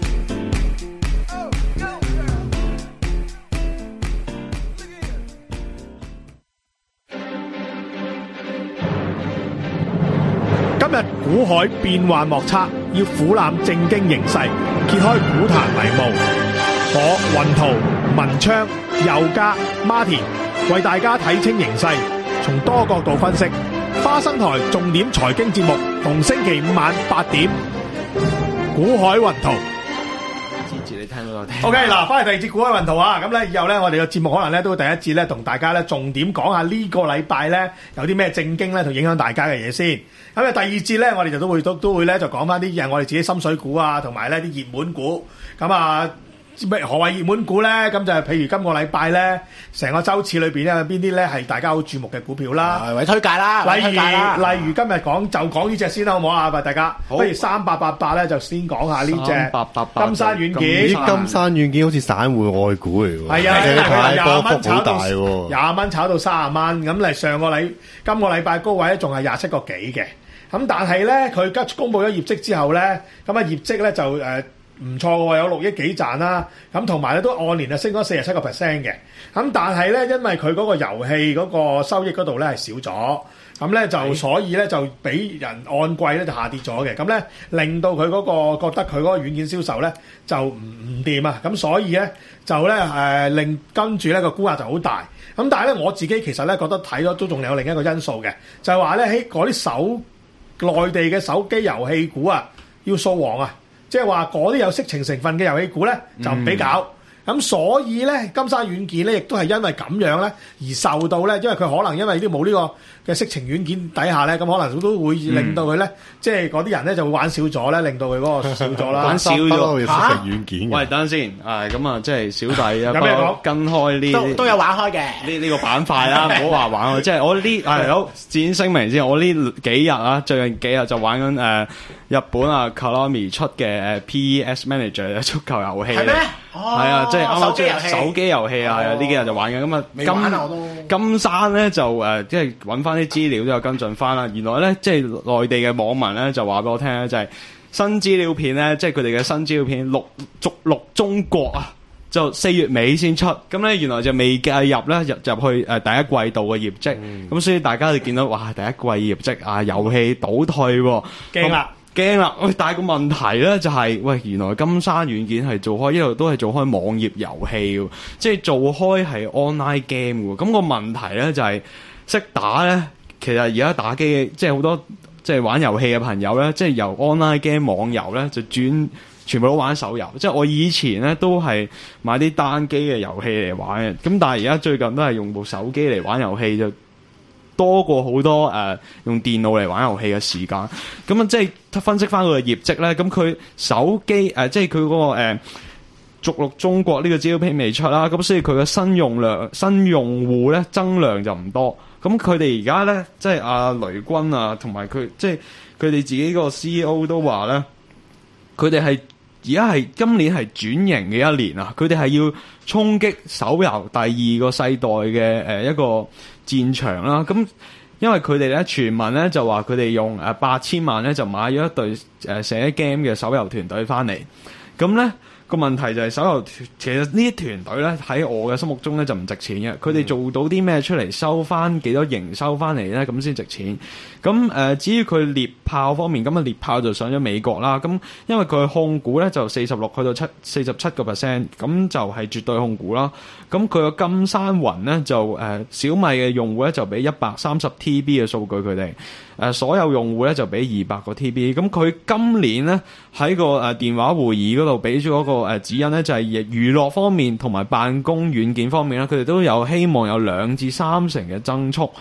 今日股海變幻莫測，要俯瞰正經形勢，揭開股壇迷霧。我雲圖、文昌、佑嘉、Martin 為大家睇清形勢，從多角度分析。花生台重點財經節目，逢星期五晚八點，股海雲圖。 你聽到我聽 OK 嗱，翻嚟第二節股海雲圖啊！咁咧以後咧，我哋嘅節目可能咧都會第一節咧同大家咧重點講下呢個禮拜咧有啲咩正經咧同影響大家嘅嘢先。咁啊第二節咧，我哋就都會都都會咧就講翻啲嘢，我哋自己心水股啊，同埋咧啲熱門股。咁啊，咩何謂熱門股咧？咁就係譬如今個禮拜咧，成個週次裏邊咧有邊啲咧係大家好注目嘅股票啦， 為推介啦， 例如例如今日講就講呢隻先啦，好唔好啊？喂，大家，不如三八八八咧就先講下呢隻金山軟件。 金山軟件好似散戶愛股嚟喎， 係啊， 太波幅廿蚊炒到好大喎， 廿蚊炒到三十蚊，咁嚟上個禮今個禮拜高位咧仲係廿七個幾嘅，咁但係咧佢今公佈咗業績之後咧，咁啊業績咧就誒唔錯喎，有六億幾賺啦，咁同埋咧都按年啊升咗四十七個 percent 嘅，咁但係咧因為佢嗰個遊戲嗰個收益嗰度咧係少咗，咁咧就所以咧就俾人按季咧就下跌咗嘅，咁咧令到佢嗰個覺得佢嗰個軟件銷售咧就唔唔掂啊，咁所以咧就咧誒令跟住咧個估價就好大，咁但係咧我自己其實咧覺得睇咗都仲有另一個因素嘅，就係話咧喺嗰啲手內地嘅手機遊戲股啊要掃黃啊。即係話嗰啲有色情成分嘅遊戲股咧就唔俾搞，咁、嗯、所以咧金山軟件咧亦都係因為咁樣咧而受到咧，因為佢可能因為呢啲冇呢個嘅色情軟件底下咧，咁可能都會令到佢咧，嗯、即係嗰啲人咧就會玩少咗咧，令到佢嗰個少咗啦。 玩少咗嚇、啊？軟件喂，等陣先，誒咁啊，即係小弟啊， 有咩講？ 跟開呢都都有玩開嘅呢呢個板塊啦，唔好話玩開，即係我呢係好先聲明先，我呢幾日啊，最近幾日就玩緊誒。呃日本啊 Konami 出嘅誒 P E S Manager 嘅足球遊戲咧，係啊，即係啱啱即係手機遊戲啊，係啊，呢幾日就玩緊咁啊。金金山咧就誒，即係揾翻啲資料都有跟進翻啦。原來咧，即係內地嘅網民咧就話俾我聽咧，就係新資料片咧，即係佢哋嘅新資料片陸續陸中國啊，就四月尾先出。咁咧原來就未計入咧入入去誒第一季度嘅業績。咁、嗯、所以大家就見到哇，第一季業績啊，遊戲倒退喎， 驚啦！ 驚啦！喂，但係個問題咧就係、是，喂，原來金山軟件係做開一路都係做開網頁遊戲喎，即係做開係 online game 喎。咁、那個問題咧就係、是、識打咧，其實而家打機即係好多即係玩遊戲嘅朋友咧，即係由 online game 網遊咧就轉全部都玩手遊。即係我以前咧都係買啲單機嘅遊戲嚟玩嘅，咁但係而家最近都係用部手機嚟玩遊戲就多過好多誒、呃、用電腦嚟玩遊戲嘅時間，咁啊即係分析翻佢嘅業績咧，咁佢手機誒、呃、即係佢嗰個誒逐鹿中國呢個資料片未出啦，咁所以佢嘅新用量新用戶咧增量就唔多，咁佢哋而家咧即係阿雷軍啊，同埋佢即係佢哋自己個 C E O 都話咧，佢哋係而家係今年係轉型嘅一年啊，佢哋係要衝擊手遊第二個世代嘅誒一個戰場啦，咁因為佢哋咧傳聞咧就話佢哋用誒八千萬咧就買咗一隊誒寫 game 嘅手遊團隊翻嚟，咁咧個問題就係手遊其實呢啲團隊咧喺我嘅心目中咧就唔值錢嘅，佢哋做到啲咩出嚟收翻幾多營收翻嚟咧咁先值錢。咁誒、呃、至於佢獵豹方面，咁啊獵豹就上咗美國啦，咁因為佢控股咧就四十六去到七四十七個 percent，咁就係絕對控股啦。咁佢個金山雲咧就誒、呃、小米嘅用戶咧就俾一百三十 T B 嘅數據佢哋，誒所有用戶咧就俾二百個 T B。咁佢今年咧喺個誒電話會議嗰度俾咗嗰個誒指引咧，就係娛樂方面同埋辦公軟件方面咧，佢哋都有希望有兩至三成嘅增速。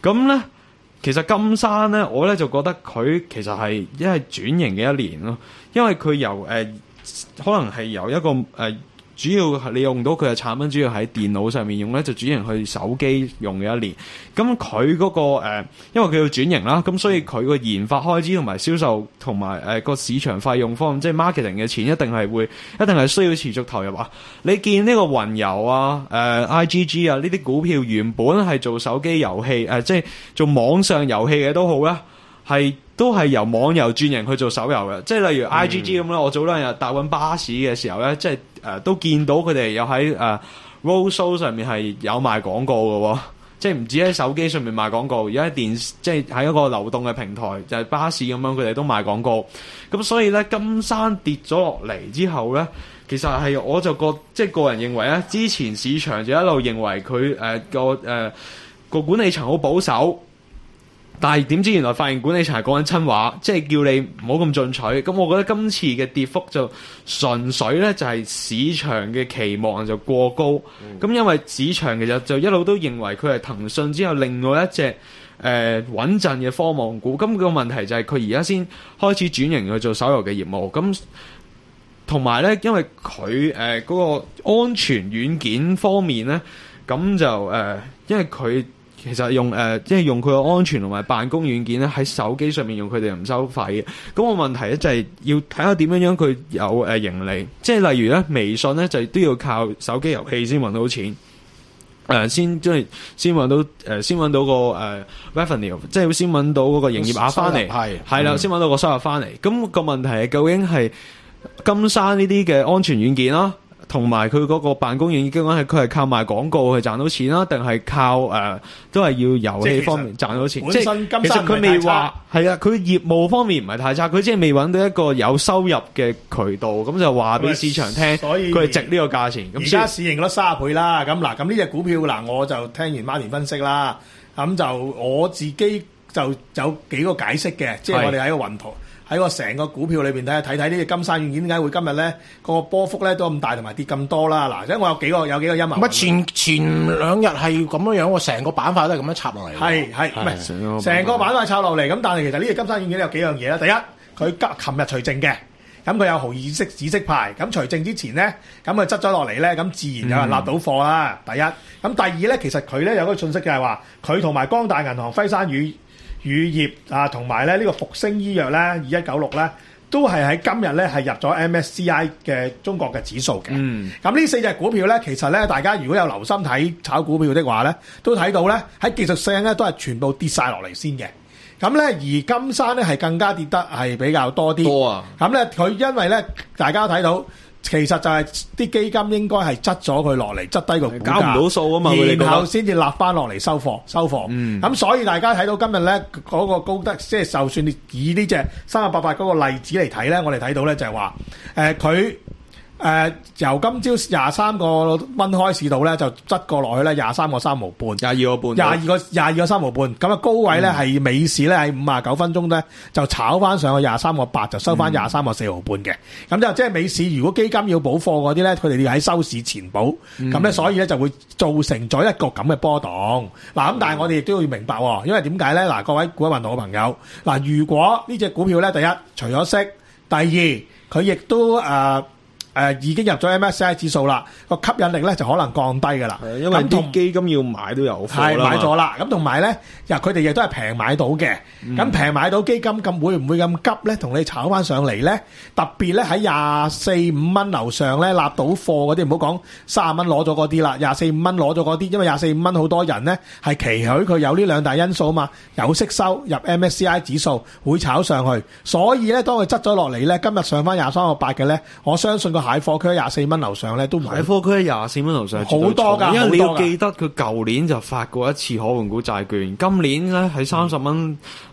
咁咧，其實金山咧，我咧就覺得佢其實係一係轉型嘅一年咯，因為佢由誒、呃、可能係由一個誒。呃主要係你用到佢嘅產品，主要喺電腦上面用咧，就轉型去手機用嘅一年。咁佢嗰個誒、呃，因為佢要轉型啦，咁所以佢個研發開支同埋銷售同埋誒個市場費用方面，即係 marketing 嘅錢，一定係會，一定係需要持續投入啊！你見呢個雲遊啊、誒、呃、I G G 啊呢啲股票原本係做手機遊戲誒，即係做網上遊戲嘅都好啦，係。都係由網遊轉型去做手遊嘅，即係例如 I G G 咁啦、嗯。我早兩日搭緊巴士嘅時候咧，即係誒、呃、都見到佢哋有喺誒、呃、Roadshow 上面係有賣廣告嘅喎，即係唔止喺手機上面賣廣告，而家喺電即係喺一個流動嘅平台，就係、是、巴士咁樣，佢哋都賣廣告。咁所以咧，金山跌咗落嚟之後咧，其實係我就覺即係個人認為咧，之前市場就一路認為佢誒、呃、個誒、呃、個管理層好保守。但係點知原來發現管理層係講緊親話，即係叫你唔好咁進取。咁我覺得今次嘅跌幅就純粹咧就係市場嘅期望就過高。咁、嗯、因為市場其實就一路都認為佢係騰訊之後另外一隻誒、呃、穩陣嘅科網股。咁個問題就係佢而家先開始轉型去做手遊嘅業務。咁同埋咧，因為佢誒嗰個安全軟件方面咧，咁就誒、呃、因為佢。其實用誒、呃，即係用佢嘅安全同埋辦公軟件咧，喺手機上面用佢哋唔收費嘅。咁個問題咧就係要睇下點樣樣佢有誒盈利。即係例如咧，微信咧就都要靠手機遊戲先揾到錢。誒、呃，先即係先揾到誒、呃，先揾到個誒、呃、revenue，即係先揾到嗰個營業額翻嚟。係係啦，先揾到個收入翻嚟。咁、個問題係究竟係金山呢啲嘅安全軟件啦？同埋佢嗰個辦公軟件，究竟係佢係靠賣廣告去賺到錢啦，定係靠誒、呃、都係要遊戲方面賺到錢？即係其實佢未話係啊，佢業務方面唔係太差，佢即係未揾到一個有收入嘅渠道，咁就話俾市場聽，佢係值呢個價錢。咁而家市盈率三十倍啦，咁嗱，咁呢隻股票嗱，我就聽完 Martin 分析啦，咁就我自己就有幾個解釋嘅，即係我哋喺個雲圖。喺個成個股票裏邊睇睇睇呢隻金山軟件點解會今日咧個波幅咧都咁大，同埋跌咁多啦？嗱，即係我有幾個有幾個陰謀。 唔係前前兩日係咁樣樣喎，成個板塊都係咁樣插落嚟。係係唔係成個板塊插落嚟？咁但係其實呢隻金山軟件有幾樣嘢啦。第一，佢今琴日除淨嘅，咁佢有毫二息紫色牌。咁除淨之前咧，咁佢執咗落嚟咧，咁自然有人納到貨啦。嗯、第一，咁第二咧，其實佢咧有個信息就係話，佢同埋光大銀行、輝山乳乳業啊，同埋咧呢個復星醫藥咧二一九六咧，都係喺今日咧係入咗 M S C I 嘅中國嘅指數嘅。嗯，咁呢四隻股票咧，其實咧大家如果有留心睇炒股票的話咧，都睇到咧喺技術性咧都係全部跌晒落嚟先嘅。咁咧而金山咧係更加跌得係比較多啲。多啊！咁咧佢因為咧大家睇到。其實就係啲基金應該係執咗佢落嚟，執低個股價，交唔到數啊嘛，然後先至立翻落嚟收貨，收貨。咁、嗯、所以大家睇到今日咧嗰個高德，即係就算你以呢隻三一八八嗰個例子嚟睇咧，我哋睇到咧就係話，誒佢誒由今朝廿三個蚊開市度咧，就執過落去咧廿三個三毫半，廿二個半，廿二個廿二個三毫半。咁啊高位咧係尾市咧喺五啊九分鐘咧就炒翻上去廿三個八，就收翻廿三個四毫半嘅。咁就即係尾市，如果基金要補貨嗰啲咧，佢哋要喺收市前補。咁、嗯、咧所以咧就會造成咗一個咁嘅波動。嗱、嗯、咁但係我哋亦都要明白，因為點解咧？嗱各位股民同嘅朋友，嗱如果呢隻股票咧，第一除咗息，第二佢亦都誒。呃誒、呃、已經入咗 M S C I 指數啦，個吸引力咧就可能降低㗎啦。因為啲基金要買都有貨啦。係買咗啦，咁同埋咧，又佢哋亦都係平買到嘅。咁、嗯、平買到基金咁會唔會咁急咧？同你炒翻上嚟咧？特別咧喺廿四五蚊樓上咧，納到貨嗰啲唔好講三十蚊攞咗嗰啲啦，廿四五蚊攞咗嗰啲，因為廿四五蚊好多人咧係期許佢有呢兩大因素啊嘛，有息收入 M S C I 指數會炒上去，所以咧當佢執咗落嚟咧，今日上翻廿三個八嘅咧，我相信個蟹貨區喺廿四蚊樓上咧，都蟹貨區喺廿四蚊樓上好多㗎，因為你要記得佢舊年就發過一次可換股債券，今年咧喺三十蚊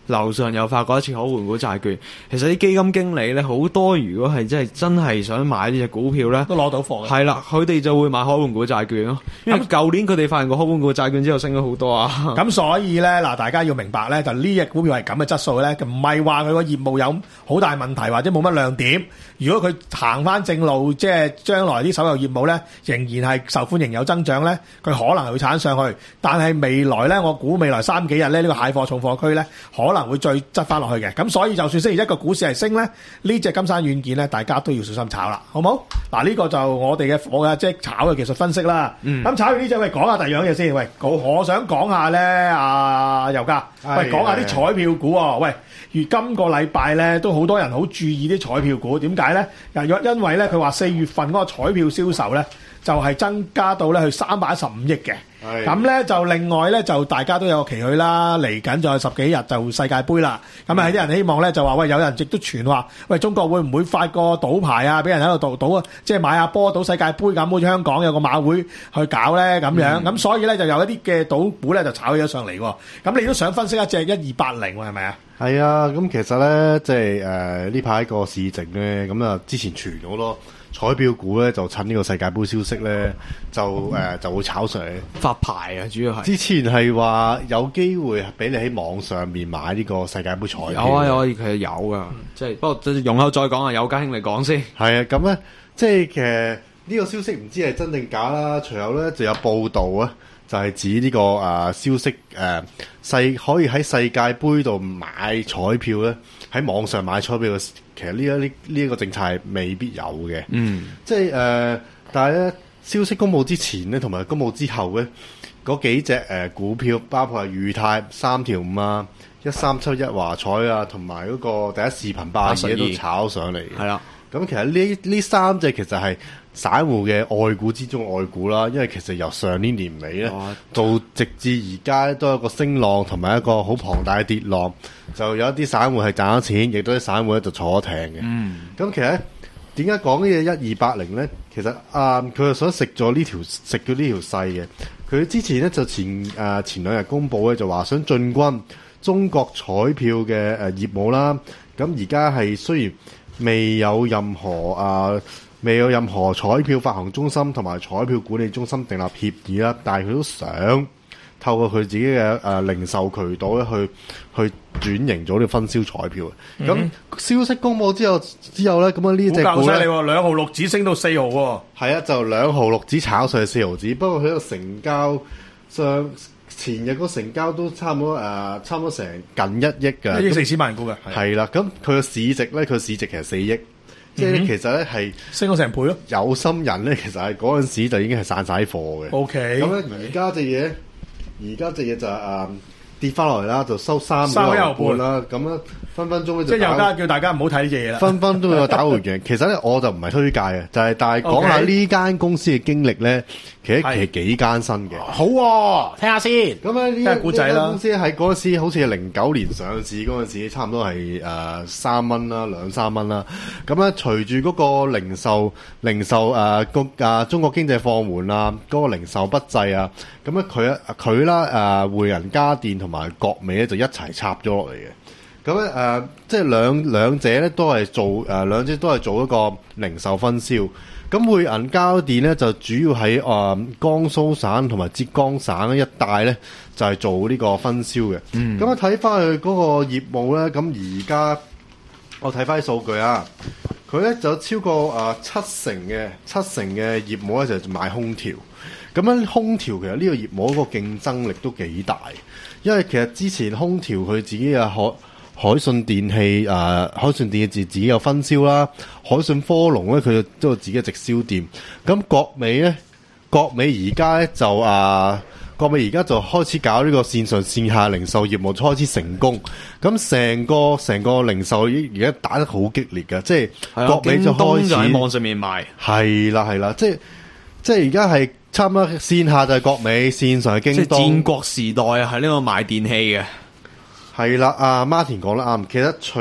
樓上又發過一次可換股債券。其實啲基金經理咧好多，如果係真係真係想買呢隻股票咧， 都攞到貨嘅。 係啦，佢哋就會買可換股債券咯。因為舊年佢哋發現個可換股債券之後升咗好多啊。 咁所以咧嗱，大家要明白咧，就呢隻股票係咁嘅質素咧，就唔係話佢個業務有好大問題或者冇乜亮點。如果佢行翻正路，即係將來啲手遊業務咧仍然係受歡迎有增長咧，佢可能係會產上去。但係未來咧，我估未來三幾日咧，呢個蟹貨重貨區咧可能會再執翻落去嘅。咁所以就算星期一個股市係升咧，呢隻金山軟件咧，大家都要小心炒啦，好冇？嗱，呢個就我哋嘅火嘅即係炒嘅技術分析啦。咁、嗯、炒完呢隻，喂，講下第二樣嘢先。喂，我想講下咧，阿尤家，喂，講下啲彩票股喎。喂，如今個禮拜咧都好多人好注意啲彩票股，點解咧？因為咧佢話四月份嗰個彩票銷售咧就係、是、增加到咧去三百一十五億嘅。咁咧就另外咧就大家都有個期許啦，嚟緊仲有十幾日就世界盃啦。咁啊，有啲人希望咧就話喂，有人亦都傳話喂，中國會唔會發個賭牌啊，俾人喺度賭賭啊，即係買下波賭世界盃咁，好似香港有個馬會去搞咧咁樣。咁、嗯、所以咧就有一啲嘅賭股咧就炒起咗上嚟喎。咁你都想分析一隻一二八零喎，係咪啊？ 係啊，咁其實咧即係誒呢排個市值咧，咁啊之前傳咗好多彩票股咧，就趁呢個世界盃消息咧，就誒、呃、就會炒上嚟發牌啊，主要係之前係話有機會俾你喺網上面買呢個世界盃彩票。 有啊有啊，其實有噶，即、嗯、係不過容後再講啊，有家兄你講先。 係啊，咁咧即係其實呢個消息唔知係真定假啦。隨後咧就有報道啊，就係、是、指呢、這個誒、呃、消息誒、呃、世可以喺世界盃度買彩票咧，喺網上買彩票嘅。其實呢一呢呢一個政策係未必有嘅，嗯，即係誒、呃，但係咧消息公佈之前咧，同埋公佈之後咧，嗰幾隻誒、呃、股票，包括係裕泰三條五啊、一三七一華彩啊，同埋嗰個第一視頻八十二都炒上嚟，係啦。咁其實呢呢三隻其實係散戶嘅愛股之中愛股啦，因為其實由上年年尾咧，到直至而家都有一個升浪同埋一個好龐大嘅跌浪，就有一啲散戶係賺咗錢，亦都啲散戶咧就坐咗艇嘅。咁、嗯、其實點解講呢嘢一二八零咧？其實啊，佢係想食咗呢條食咗呢條勢嘅。佢之前咧就前誒、呃、前兩日公佈咧就話想進軍中國彩票嘅誒業務啦。咁而家係雖然未有任何啊，未有任何彩票發行中心同埋彩票管理中心訂立協議啦，但係佢都想透過佢自己嘅誒、呃、零售渠道咧，去去轉型咗呢分銷彩票。咁、嗯、消息公佈之後之後咧，咁啊呢隻股咧， 兩號六指升到四號喎。 係啊，就兩號六指炒上去四毫子，不過佢個成交上前日個成交都差唔多誒、呃，差唔多成近一億嘅， 一億四千萬股嘅。 係啦，咁佢個市值咧，佢市值其實四億，嗯、即係其實咧係升咗成倍咯。 有心人咧，其實係嗰陣時就已經係散晒貨嘅。O K，咁咧而家隻嘢，而家隻嘢就誒、呃、跌翻落嚟啦，就收三三一毫半啦。咁咧分分鐘咧就即係又加叫大家唔好睇呢隻嘢啦。 分分鐘有打回原形。其實咧我就唔係推介嘅，就係、是、但係講下呢間公司嘅經歷咧。其實其實幾艱辛嘅， 好喎、啊，聽下先。 咁咧呢間公司喺嗰陣時好似係零九年上市嗰陣時，差唔多係誒三蚊啦，兩三蚊啦。咁咧隨住嗰個零售零售誒個誒中國經濟放緩啊，嗰、嗰個零售不濟啊，咁咧佢佢啦誒匯仁家電同埋國美咧就一齊插咗落嚟嘅。咁咧誒即係兩兩者咧都係做誒、呃、兩者都係做一個零售分銷。咁匯銀家電咧就主要喺誒、呃、江蘇省同埋浙江省一帶咧就係、是、做呢個分銷嘅。咁啊睇翻佢嗰個業務咧，咁而家我睇翻啲數據啊，佢咧就超過誒、呃、七成嘅七成嘅業務咧就係賣空調。咁樣空調其實呢個業務嗰個競爭力都幾大，因為其實之前空調佢自己啊可。海信電器誒、呃，海信電器自自己有分銷啦。海信科龍咧，佢都有自己嘅直銷店。咁國美咧，國美而家咧就誒、呃，國美而家就開始搞呢個線上線下零售業務，開始成功。咁成個成個零售而家打得好激烈嘅，即係國美就開始喺網上面賣。 係啦係啦，即係即係而家係差唔多線下就係國美，線上係京東。 即係戰國時代啊，係呢個賣電器嘅。 係啦，阿 Martin 講得啱。其實除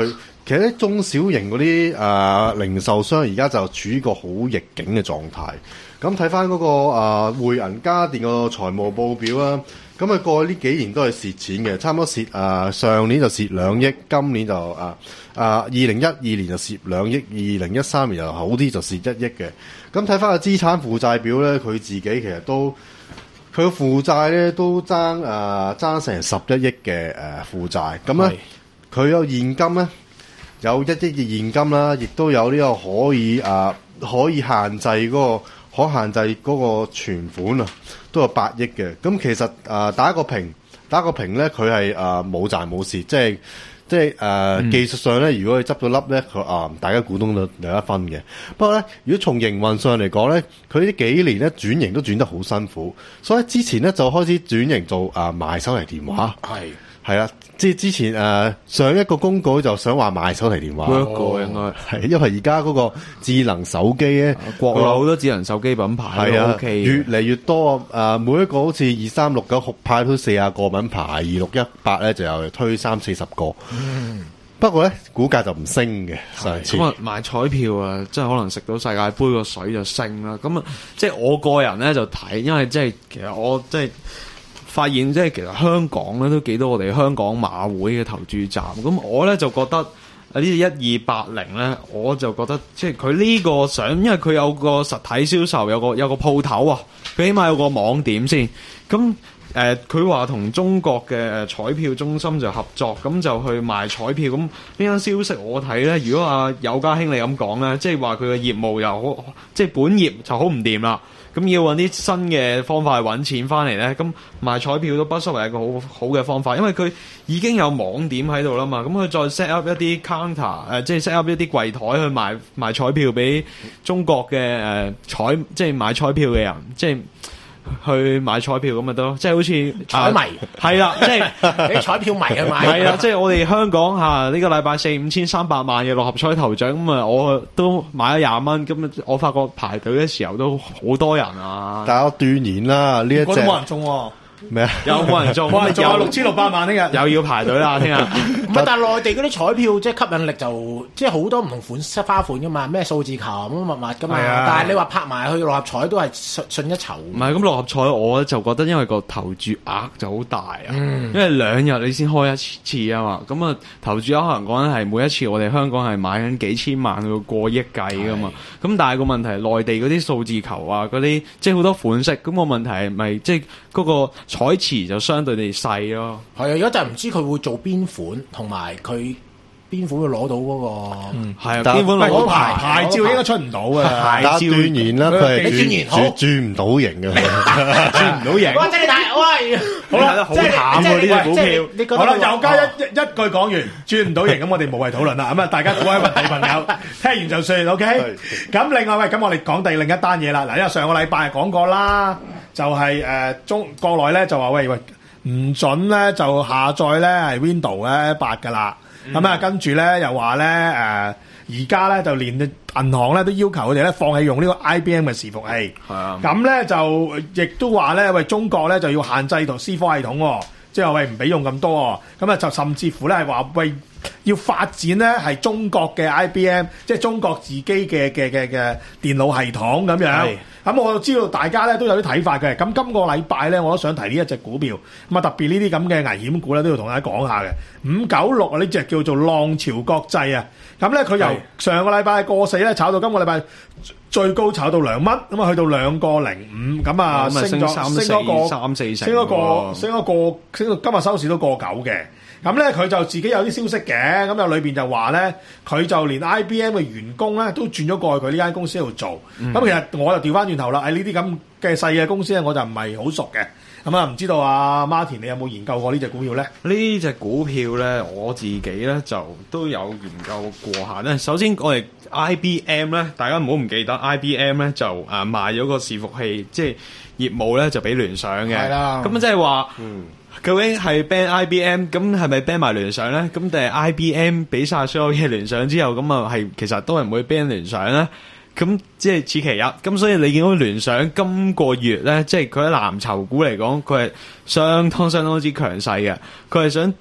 其實啲中小型嗰啲誒零售商而家就處於個好逆境嘅狀態。咁睇翻嗰個誒匯銀家電個財務報表啦，咁啊過去呢幾年都係蝕錢嘅，差唔多蝕誒、呃、上年就蝕兩億，今年就誒誒二零一二年就蝕兩億，二零一三年又好啲就蝕一億嘅。咁睇翻個資產負債表咧，佢自己其實都佢個負債咧都爭誒爭成十一億嘅誒負債，咁咧佢有現金咧有一億嘅現金啦，亦都有呢個可以誒、呃、可以限制嗰、嗰個。可限制嗰個存款啊，都有八億嘅。咁其實誒、呃、打一個平，打一個平咧，佢係誒冇賺冇蝕，即係即係誒、呃嗯、技術上咧，如果佢執咗粒咧，佢啊、呃、大家股東都有一分嘅。不過咧，如果從營運上嚟講咧，佢呢幾年咧轉型都轉得好辛苦，所以之前咧就開始轉型做誒、呃、賣手提電話。係係啦，即係之前誒、呃、上一個公告就想話賣手提電話 work 過應該係，因為而家嗰個智能手機咧， 國內好多智能手機品牌係啊， OK 越嚟越多誒、呃，每一個好似二三六九派都四十個品牌，二六一八咧就又推三四十個。嗯，不過咧股價就唔升嘅。上次咁啊買彩票啊，即係可能食到世界盃個水就升啦。咁啊，即係我個人咧就睇，因為即係其實我即係。發現即係其實香港咧都幾多我哋香港馬會嘅投注站，咁我咧就覺得呢隻一二八零咧，我就覺得即係佢呢個想，因為佢有個實體銷售，有個有個鋪頭啊，佢起碼有個網點先。咁誒，佢話同中國嘅彩票中心就合作，咁就去賣彩票。咁呢間消息我睇咧，如果阿友家兄你咁講咧，即係話佢嘅業務又好，即係本業就好唔掂啦。咁要揾啲新嘅方法去揾錢翻嚟咧，咁賣彩票都不失為一個好好嘅方法，因為佢已經有網點喺度啦嘛，咁佢再 set up 一啲 counter，誒、呃、即係 set up 一啲櫃台去賣賣彩票俾中國嘅誒、呃、彩，即係買彩票嘅人，即係。去買彩票咁咪得咯，即係好似彩迷係啦，即係俾彩票迷去買係啦，即係我哋香港嚇呢、呢個禮拜四五千三百萬嘅六合彩頭獎咁啊，我都買咗廿蚊，咁我發覺排隊嘅時候都好多人啊！ 但係我斷言啦，呢一隻都冇人中喎。 咩啊？ 有冇人中？ 冇人中啊！六千六百萬聽日又要排隊啦，聽日。 唔係，但係內地嗰啲彩票即係吸引力就即係好多唔同款式花款噶嘛，咩數字球乜乜物噶嘛。 啊、 但係你話拍埋去六合彩都係信信一籌。 唔係咁六合彩，我就覺得因為個投注額就好大啊，嗯、因為兩日你先開一次啊嘛。咁啊投注額可能講緊係每一次我哋香港係買緊幾千萬到過億計噶嘛。咁但係個問題係內地嗰啲數字球啊，嗰啲即係好多款式。咁個問題係咪即係嗰個彩池就相對地細咯， 係啊！而家就唔知佢會做邊款，同埋佢邊款會攞到嗰、那個，嗯， 係啊，邊款攞到牌牌照應該出唔到嘅， 牌照斷言啦，佢係轉轉轉唔到型嘅， 轉唔到型。 哇！真係大喂， 好啦， 好淡喎呢隻股票。 好啦，又加一一句講完，轉唔到型，咁我哋無謂討論啦。咁啊，大家各位運地朋友聽完就算 ，OK。咁另外喂，咁我哋講第另一單嘢啦。嗱，因為上個禮拜講過啦。就係、是、誒、呃、中國內咧就話喂喂唔準咧就下載咧係 Windows 咧八噶啦，咁啊、嗯、跟住咧又話咧誒而家咧就連銀行咧都要求佢哋咧放棄用呢個 I B M 嘅伺服器，係啊，咁咧就亦都話咧喂中國咧就要限制同 C 科系統、哦，即係話喂唔俾用咁多、哦，咁啊就甚至乎咧係話喂要發展咧係中國嘅 I B M， 即係中國自己嘅嘅嘅嘅電腦系統咁樣。咁、嗯、我知道大家咧都有啲睇法嘅，咁今個禮拜咧我都想提呢一隻股票，咁啊特別呢啲咁嘅危險股咧都要同大家講下嘅。五九六啊呢隻叫做浪潮國際啊，咁咧佢由上個禮拜過四咧炒到今個禮拜最高炒到兩蚊，咁啊去到兩個零五，咁啊升咗升咗個三四成，升咗個升咗個升到今日收市都過九嘅。咁咧佢就自己有啲消息嘅，咁有裏邊就話咧，佢就連 I B M 嘅員工咧都轉咗過去佢呢間公司度做。咁、嗯、其實我就調翻轉頭啦，喺呢啲咁嘅細嘅公司咧，我就唔係好熟嘅。咁啊，唔知道啊 Martin 你有冇研究過呢隻股票咧？ 呢隻股票咧，我自己咧就都有研究過下咧。首先我哋 I B M 咧，大家唔好唔記得 I B M 咧就誒賣咗個伺服器，即係業務咧就俾聯想嘅。係啦，咁即係話。嗯究竟係 ban I B M 咁係咪 ban 埋聯想咧？咁定係 I B M 俾晒所有嘢聯想之後，咁啊係其實都係唔會 ban 聯想咧？咁即係此其一。咁所以你見到聯想今個月咧，即係佢喺藍籌股嚟講，佢係相當相當之強勢嘅。佢係想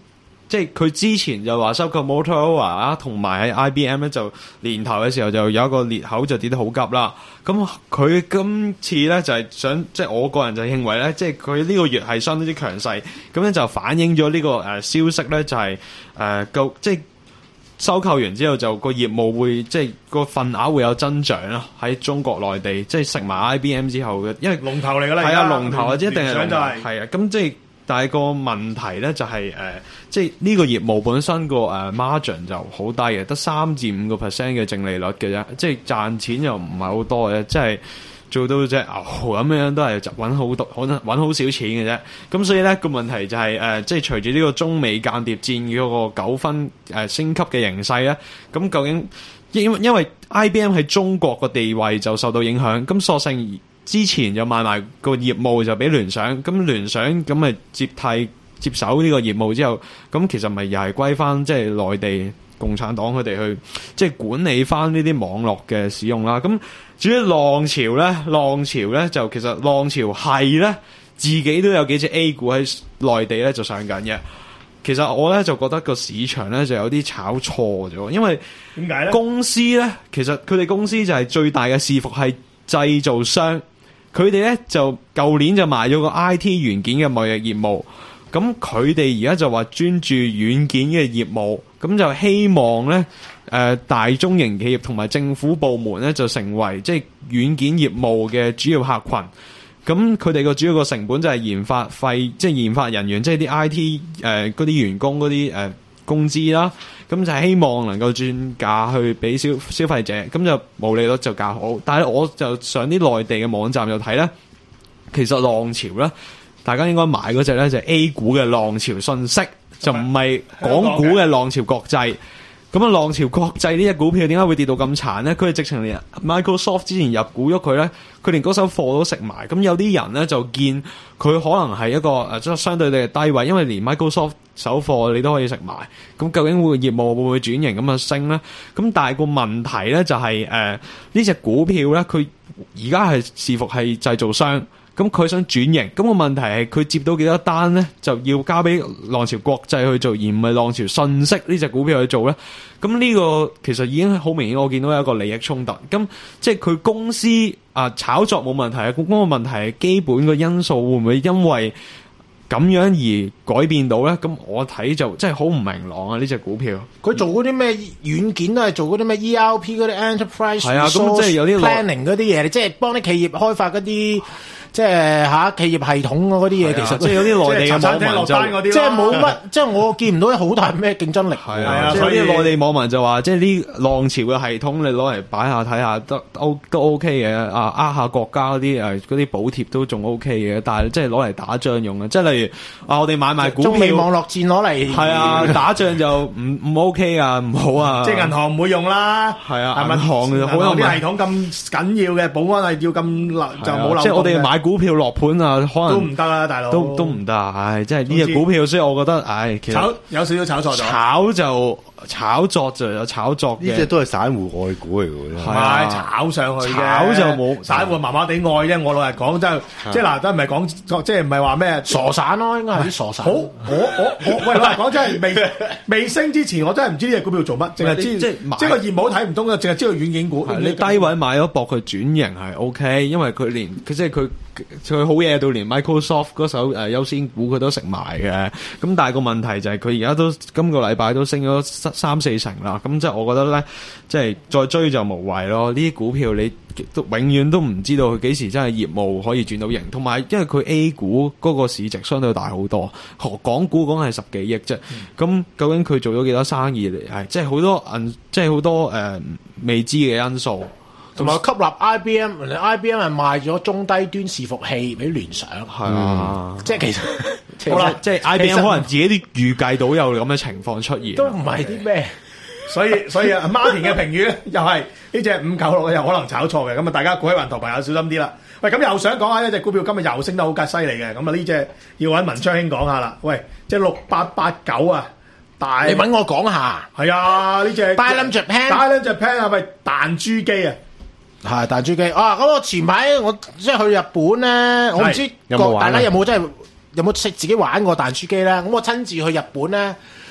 即係佢之前就話收購 Motorola 啊，同埋喺 I B M 咧就年頭嘅時候就有一個裂口就跌得好急啦。咁佢今次咧就係、是、想，即係我個人就認為咧，即係佢呢個月係相當之強勢，咁咧就反映咗呢、這個誒、呃、消息咧就係誒夠即係。收購完之後就個業務會即係個份額會有增長咯，喺中國內地即係食埋 I B M 之後嘅，因為龍頭嚟㗎啦， 係啊龍頭啊，一定係龍頭係啊，咁即係但係個問題咧就係、是、誒、呃，即係呢個業務本身個誒 margin 就好低嘅，得三至五個 percent 嘅淨利率嘅啫，即係賺錢又唔係好多嘅，即係。做到隻牛咁樣都係揾好多，可能揾好少錢嘅啫。咁所以咧個問題就係、是、誒、呃，即係隨住呢個中美間諜戰嗰個糾紛誒、呃、升級嘅形勢咧，咁究竟因因為 I B M 喺中國個地位就受到影響，咁索性之前就賣埋個業務就俾聯想，咁聯想咁咪接替接手呢個業務之後，咁其實咪又係歸翻即係內地共產黨佢哋去即係管理翻呢啲網絡嘅使用啦。咁至於浪潮咧，浪潮咧就其實浪潮係咧自己都有幾隻 A 股喺內地咧就上緊嘅。其實我咧就覺得個市場咧就有啲炒錯咗，因為點解咧？公司咧其實佢哋公司就係最大嘅伺服器製造商，佢哋咧就舊年就賣咗個 I T 元件嘅貿易業務。咁佢哋而家就話專注軟件嘅業務，咁就希望咧，誒、呃、大中型企業同埋政府部門咧就成為即係軟件業務嘅主要客群。咁佢哋個主要個成本就係研發費，即係研發人員，即係啲 I T 誒嗰啲員工嗰啲誒工資啦。咁就係希望能夠轉嫁去俾消消費者，咁就毛利率就較好。但係我就上啲內地嘅網站就睇咧，其實浪潮咧。大家應該買嗰隻咧就係 A 股嘅浪潮信息，就唔係港股嘅浪潮國際。咁啊，浪潮國際呢隻股票點解會跌到咁殘咧？佢係直情連 Microsoft 之前入股咗佢咧，佢連嗰手貨都食埋。咁有啲人咧就見佢可能係一個誒即係相對地低位，因為連 Microsoft 手貨你都可以食埋。咁究竟會業務會唔會轉型咁啊升咧？咁但係個問題咧就係誒呢隻股票咧，佢而家係伺服器製造商。咁佢想轉型，咁個問題係佢接到幾多單咧，就要交俾浪潮國際去做，而唔係浪潮信息呢隻股票去做咧。咁呢個其實已經好明顯，我見到有一個利益衝突。咁即係佢公司啊炒作冇問題啊，咁個問題係基本個因素會唔會因為咁樣而改變到咧？咁我睇就真係好唔明朗啊！呢隻股票佢做嗰啲咩軟件都係做嗰啲咩 E R P 嗰啲 enterprise 係啊，咁即係有啲 planning 嗰啲嘢，即係幫啲企業開發嗰啲。即係嚇企業系統嗰啲嘢，其實即係有啲內地嘅網民就即係冇乜，即係我見唔到好大咩競爭力。 係啊，所以啲內地網民就話，即係呢浪潮嘅系統，你攞嚟擺下睇下，都都 OK 嘅。啊，呃下國家嗰啲誒嗰啲補貼都仲 OK 嘅，但係即係攞嚟打仗用嘅。即係例如啊，我哋買賣股票， 中美網絡戰攞嚟係啊，打仗就唔唔 OK 啊，唔好啊。 即係銀行唔會用啦。係啊， 銀行好有啲系統咁緊要嘅，保安係要咁就冇漏。 即係我哋買股票落盤啊，可能都唔得啦，大佬都都唔得，唉，即係呢隻股票，所以我覺得，唉，其實炒有少少炒錯咗， 炒就炒作就有炒作嘅， 呢隻都係散戶愛股嚟嘅， 係咪炒上去嘅？ 炒就冇散戶麻麻地愛啫。我老實講，真係即係嗱，都唔係講，即係唔係話咩傻散咯，應該係啲傻散。 好，我我我喂，老實講真係未未升之前，我真係唔知呢隻股票做乜，淨係知即係即係個業務睇唔通嘅，淨係知道軟件股。 你低位買咗博佢轉型係 OK，因為佢連佢即係佢。佢好嘢到連 Microsoft 嗰首誒優先股佢都食埋嘅，咁但係個問題就係佢而家都今個禮拜都升咗三四成啦，咁即係我覺得咧，即係再追就無謂咯。呢啲股票你都永遠都唔知道佢幾時真係業務可以轉到型，同埋因為佢 A 股嗰個市值相對大好多，港股講係十幾億啫，咁、嗯、究竟佢做咗幾多生意嚟？係即係好多銀，即係好多誒、呃、未知嘅因素。 同埋吸納 I B M，I B M 係賣咗中低端伺服器俾聯想， 係啊， 即係其實好啦，即係 I B M 可能自己都預計到有咁嘅情況出現， 都唔係啲咩， 所以所以啊，Martin 嘅評語咧又係呢隻五九六又可能炒錯嘅，咁啊大家各位雲圖朋友小心啲啦。喂，咁又想講下呢隻股票今日又升得好犀利嘅，咁啊呢隻要揾文昌兄講下啦。喂，即係六八八九啊！大你揾我講下， 係啊呢隻 Dylan Japan，Dylan Japan 係咪彈珠機啊？ 係彈珠機啊！咁我前排我即係去日本咧，我唔知有冇玩大家有冇真係有冇識自己玩過彈珠機咧？咁我親自去日本咧，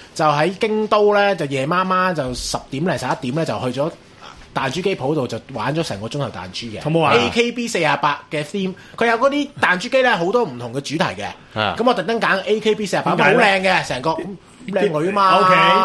就喺京都咧，就夜媽媽就十點零十一點咧，就去咗彈珠機鋪度就玩咗成個鐘頭彈珠嘅。 好冇玩啊 A K B 四十八嘅 theme， 佢有嗰啲彈珠機咧，好多唔同嘅主題嘅。咁我特登揀 A K B 四十八，好靚嘅成個靚女嘛。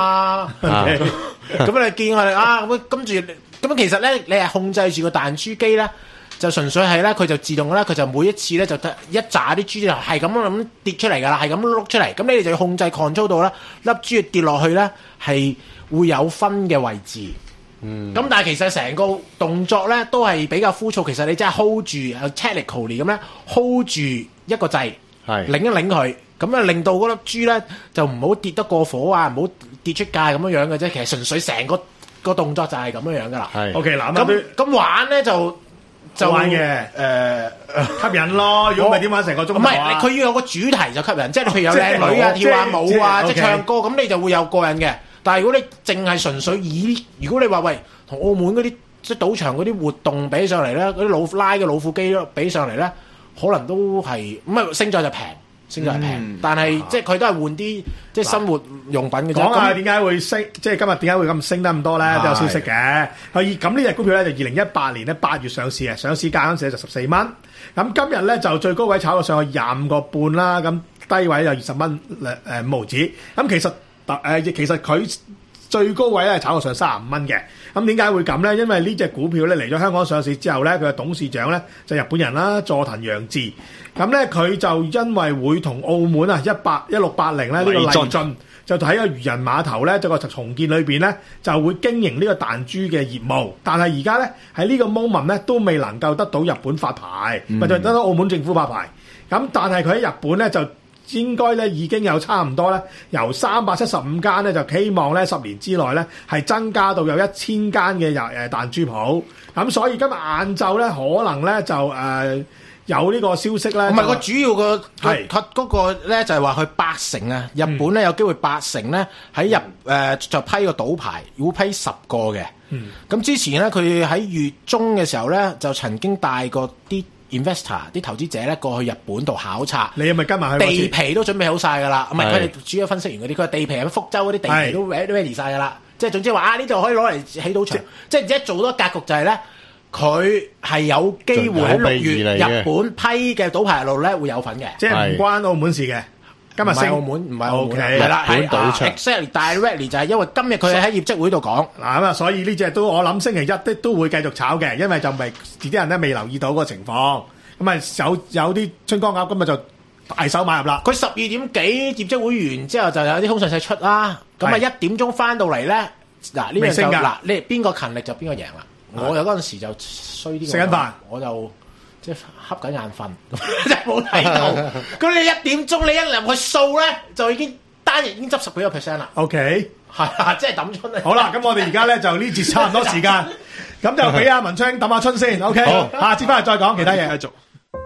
O K， 咁你見我哋啊，咁跟住咁其實咧，你係控制住個彈珠機咧。就純粹係咧，佢就自動咧，佢就每一次咧就得一紮啲珠就係咁咁跌出嚟㗎啦，係咁碌出嚟。咁你哋就要控制 control 到啦，粒珠跌落去咧係會有分嘅位置。嗯。咁但係其實成個動作咧都係比較枯燥。其實你真係 hold 住 technically 咁咧 hold 住一個掣，係擰一擰佢，咁啊令到嗰粒珠咧就唔好跌得過火啊，唔好跌出界咁樣樣嘅啫。其實純粹成個個動作就係咁樣樣㗎啦。 係。O K 嗱咁咁玩咧就。 就玩嘅，誒、呃、吸引咯。如果唔係點玩成個鐘頭啊？唔係，佢要有個主題就吸引，即係譬如有靚女啊、跳下舞啊、即係唱歌，咁你就會有過癮嘅。但係如果你淨係純粹以，如果你話喂同澳門嗰啲即係賭場嗰啲活動比上嚟咧，嗰啲老拉嘅老虎機比上嚟咧，可能都係咁啊，勝在就平。升就係平，嗯、但係、啊、即係佢都係換啲即係生活用品嘅啫。 講下點解會升，即係今日點解會咁升得咁多咧？都有消息嘅。佢咁呢隻股票咧就二零一八年咧八月上市嘅，上市價嗰陣時就十四蚊。咁今日咧就最高位炒到上去廿五個半啦，咁低位就二十蚊誒五毫子。咁其實誒、呃、其實佢最高位咧炒到上三十五蚊嘅。咁點解會咁咧？因為呢隻股票咧嚟咗香港上市之後咧，佢嘅董事長咧就日本人啦，佐藤洋治。咁咧佢就因為會同澳門啊一八一六八零咧呢個麗駿就喺個漁人碼頭咧，就個重建裏邊咧就會經營呢個彈珠嘅業務。但係而家咧喺呢個 moment 咧都未能夠得到日本發牌，或者、嗯、得到澳門政府發牌。咁但係佢喺日本咧就應該咧已經有差唔多咧，由三百七十五間咧就希望咧十年之內咧係增加到有一千間嘅誒彈珠鋪。咁所以今日晏晝咧可能咧就誒。呃有呢個消息咧， 唔係個主要個係佢嗰個咧就係話佢八成啊，日本咧有機會八成咧喺入誒就批個賭牌，會批十個嘅。咁、嗯、之前咧佢喺月中嘅時候咧就曾經帶過啲 investor 啲投資者咧過去日本度考察。 你係咪跟埋去？ 地皮都準備好晒㗎啦，唔係佢哋主要分析員嗰啲，佢話地皮喺福州嗰啲地皮都 ready 晒㗎啦。即係總之話啊，呢度可以攞嚟起賭場，即係而家做多格局就係咧。佢係有機會喺六月日本批嘅賭牌路咧會有份嘅， 即係唔關澳門事嘅。今日升澳門唔係澳門，係啦，係啊 exactly directly 就係因為今日佢喺業績會度講嗱咁啊，所以呢隻都我諗星期一都都會繼續炒嘅，因為就未啲人咧未留意到嗰個情況，咁啊有有啲春江鴨今日就大手買入啦。 佢十二點幾業績會完之後就有啲空訊息出啦，咁啊一點鐘翻到嚟咧嗱呢樣就嗱你邊個勤力就邊個贏啦。我有嗰陣時就衰啲， 食緊飯， 我就即係瞌緊眼瞓，即係冇睇到。咁你一點鐘你一入去掃咧，就已經單日已經執十幾個 percent 啦。 OK， 係啊，即係抌春啊！ 好啦，咁我哋而家咧就呢節差唔多時間，咁就俾阿文昌抌下春先。OK，好，下節翻嚟再講其他嘢。繼續。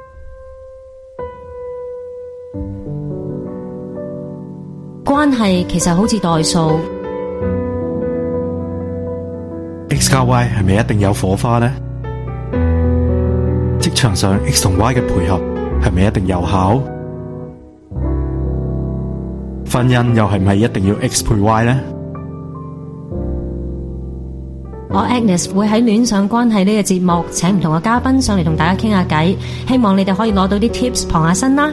關係其實好似代數。 X 加 Y 係咪一定有火花呢？職場上 X 同 Y 嘅配合係咪一定有效？婚姻又係咪一定要 X 配 Y 呢？ 我 Agnes 會喺戀上關係呢個節目請唔同嘅嘉賓上嚟同大家傾下偈，希望你哋可以攞到啲 tips 傍下身啦。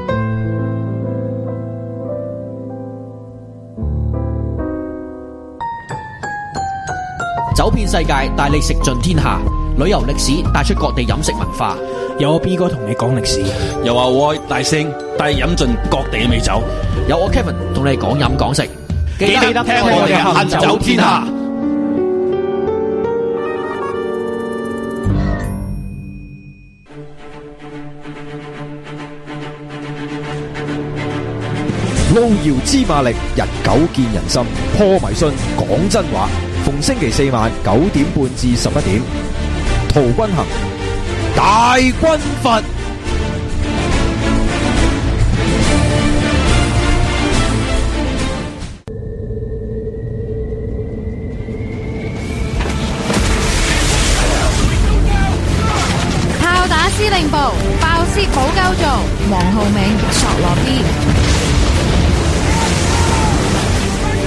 走遍世界，帶你食盡天下。旅遊歷史帶出各地飲食文化。 有我 B 哥同你講歷史， 有阿 Y 大聲帶你飲盡各地嘅美酒。 有我 Kevin 同你講飲講食。 記得聽我哋行走天下。 路遙知馬力，日久見人心。破迷信，講真話。逢星期四晚九點半至十一點，陶君行大軍閥。 炮打司令部，爆屍冇夠做，黃浩銘索羅 B。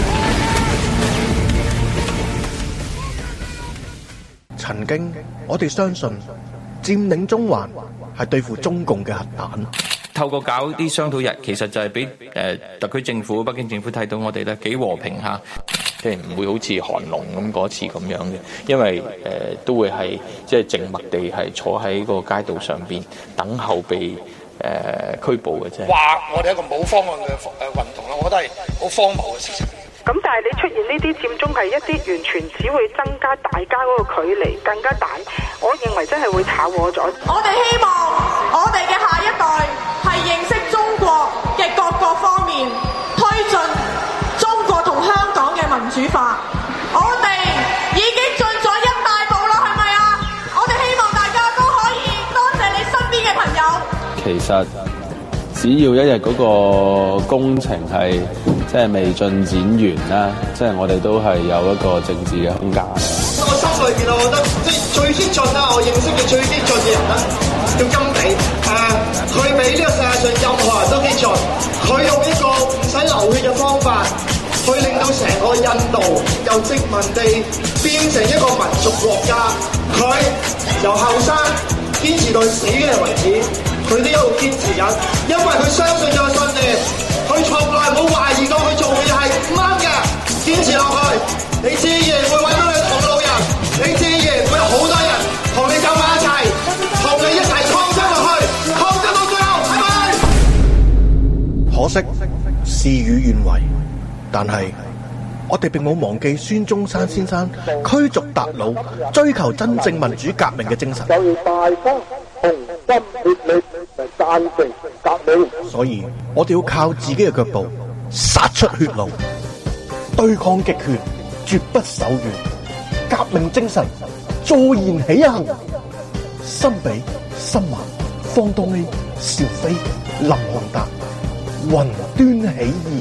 曾經我哋相信佔領中環係對付中共嘅核彈。 透過搞啲商討日，其實就係俾誒特區政府、北京政府睇到我哋咧幾和平嚇，即係唔會好似韓龍咁嗰次咁樣嘅，因為誒、呃、都會係即係靜默地係坐喺個街道上邊等候被誒、呃、拘捕嘅啫。 話我哋一個冇方案嘅誒運動啦，我覺得係好荒謬嘅事情。 咁但係你出現呢啲佔中係一啲完全只會增加大家嗰個距離更加大，我認為真係會炒和咗。 我哋希望我哋嘅下一代係認識中國嘅各個方面，推進中國同香港嘅民主化。我哋已經進咗一大步啦，係咪啊？我哋希望大家都可以多謝你身邊嘅朋友。 其實只要一日嗰個工程係即係未進展完啦，即係我哋都係有一個政治嘅空間。 我心裏邊我覺得即係最激進啦，我認識嘅最激進嘅人啦，叫甘地。誒、啊，佢比呢個世界上任何人都激進。佢用一個唔使流血嘅方法，去令到成個印度由殖民地變成一個民族國家。佢由後生堅持到死嘅為止，佢都一路堅持緊，因為佢相信咗信念。佢從來冇懷疑過佢做嘅嘢係唔啱嘅，堅持落去，你自然會揾到你同路人，你自然會有好多人同你走埋一齊，同你一齊抗爭落去，抗爭到最後，係咪？ 可惜事與願違，但係我哋並冇忘記孫中山先生驅逐韃虜、追求真正民主革命嘅精神。 就要大方同心協力嚟贊成革命。 所以我哋要靠自己嘅腳步，殺出血路，對抗極權，絕不手軟。革命精神，坐言起行。幸比、新華、方東尼、邵飛、林宏達，雲端起義。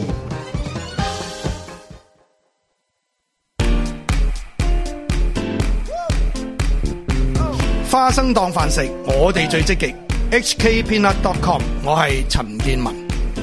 花生當飯食，我哋最積極。H K Peanut dot com， 我係陳建文。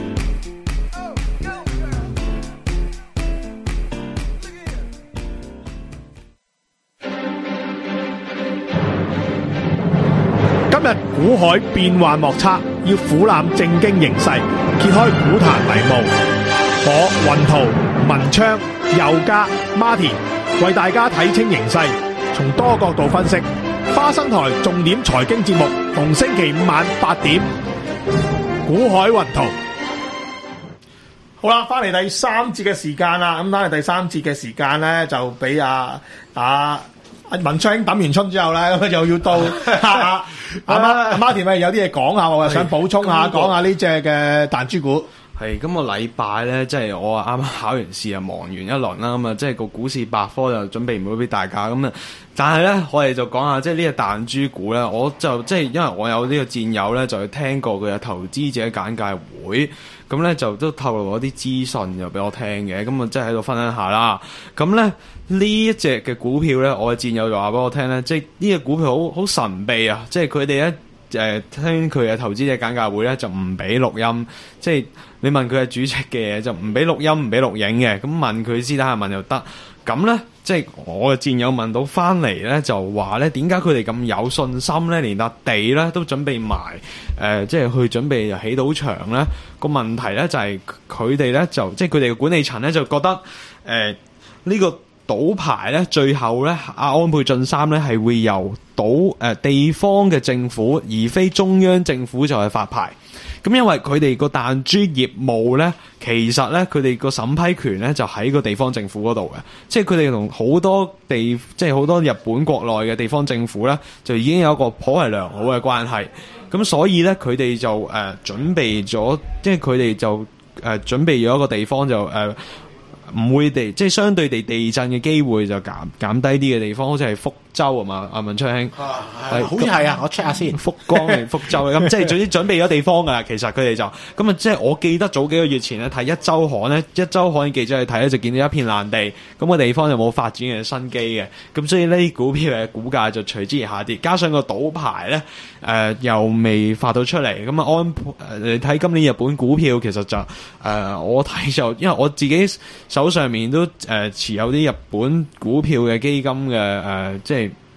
今日股海變幻莫測，要俯瞰政經形勢，揭開股壇迷霧。我雲圖、文昌、佑嘉、Martin 為大家睇清形勢，從多角度分析。花生台重點財經節目，逢星期五晚八點，股海雲圖。好啦，翻嚟第三節嘅時間啦，咁翻嚟第三節嘅時間咧，就俾阿阿阿文昌揼完春之後咧，咁又要到阿阿阿 Martin 咪有啲嘢講下，我又想補充下，講下呢隻嘅彈珠股。 係今個禮拜咧，即係我啱啱考完試啊，忙完一輪啦，咁啊，即係個股市百科就準備唔到俾大家咁啊。但係咧，我哋就講下即係呢個彈珠股咧，我就即係因為我有呢個戰友咧，就去聽過佢嘅投資者簡介會，咁咧就都透露咗啲資訊又俾我聽嘅，咁啊即係喺度分享下啦。咁咧呢一隻嘅股票咧，我嘅戰友就話俾我聽咧，即係呢個股票好好神秘啊！即係佢哋咧誒聽佢嘅投資者簡介會咧，就唔俾錄音，即係你問佢係主席嘅嘢，就唔俾錄音，唔俾錄影嘅。咁問佢私底下問又得。咁咧，即係我嘅戰友問到翻嚟咧，就話咧點解佢哋咁有信心咧，連笪地咧都準備埋，誒、呃，即係去準備起賭場咧。個問題咧就係佢哋咧就即係佢哋嘅管理層咧就覺得誒呢、呃呢個賭牌咧最後咧阿安倍晉三咧係會由賭誒、呃、地方嘅政府，而非中央政府就係發牌。咁因為佢哋個彈珠業務咧，其實咧佢哋個審批權咧就喺個地方政府嗰度嘅，即係佢哋同好多地，即係好多日本國內嘅地方政府咧，就已經有一個頗為良好嘅關係。咁所以咧，佢哋就誒、呃、準備咗，即係佢哋就誒、呃、準備咗一個地方就誒。呃唔會地，即係相對地地震嘅機會就減減低啲嘅地方，好似係福州啊嘛，阿文昌兄， 係好似係啊，我 check 下先， 福岡定福州咁，即係總之準備咗地方噶啦。其實佢哋就咁啊，即係我記得早幾個月前咧睇一周刊咧，一周刊嘅記者去睇咧，就見到一片爛地，咁個地方就冇發展嘅新機嘅，咁所以呢啲股票嘅股價就隨之而下跌，加上個賭牌咧誒、呃、又未發到出嚟，咁啊安誒你睇今年日本股票其實就誒、呃、我睇就因為我自己手上面都誒、呃、持有啲日本股票嘅基金嘅誒、呃，即係